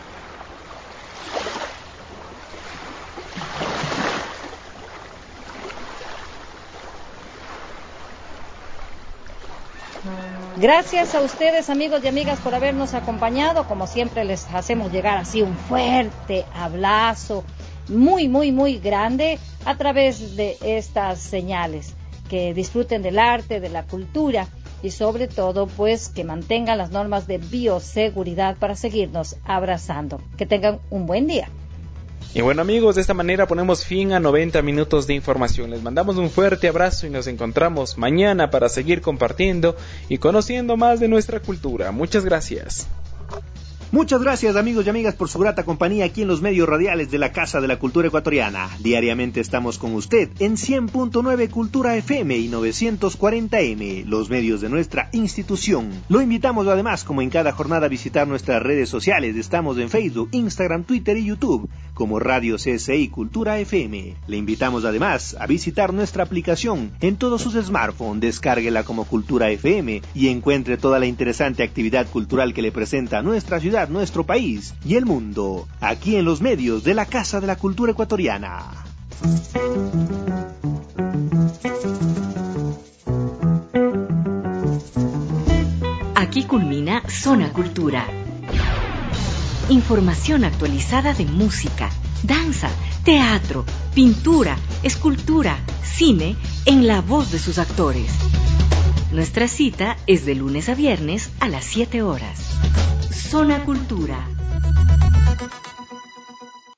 Gracias a ustedes, amigos y amigas, por habernos acompañado. Como siempre, les hacemos llegar así un fuerte abrazo, muy, muy, muy grande, a través de estas señales. Que disfruten del arte, de la cultura y sobre todo, pues, que mantengan las normas de bioseguridad para seguirnos abrazando. Que tengan un buen día. Y bueno, amigos, de esta manera ponemos fin a noventa minutos de información. Les mandamos un fuerte abrazo y nos encontramos mañana para seguir compartiendo y conociendo más de nuestra cultura. Muchas gracias. Muchas gracias, amigos y amigas, por su grata compañía aquí en los medios radiales de la Casa de la Cultura Ecuatoriana. Diariamente estamos con usted en cien punto nueve Cultura F M y novecientos cuarenta M, los medios de nuestra institución. Lo invitamos además, como en cada jornada, a visitar nuestras redes sociales. Estamos en Facebook, Instagram, Twitter y YouTube como Radio C S I Cultura F M. Le invitamos además a visitar nuestra aplicación en todos sus smartphones. Descárguela como Cultura F M y encuentre toda la interesante actividad cultural que le presenta nuestra ciudad, nuestro país y el mundo, aquí en los medios de la Casa de la Cultura Ecuatoriana. Aquí culmina Zona Cultura. Información actualizada de música, danza, teatro, pintura, escultura, cine, en la voz de sus actores. Nuestra cita es de lunes a viernes a las siete horas. Zona Cultura.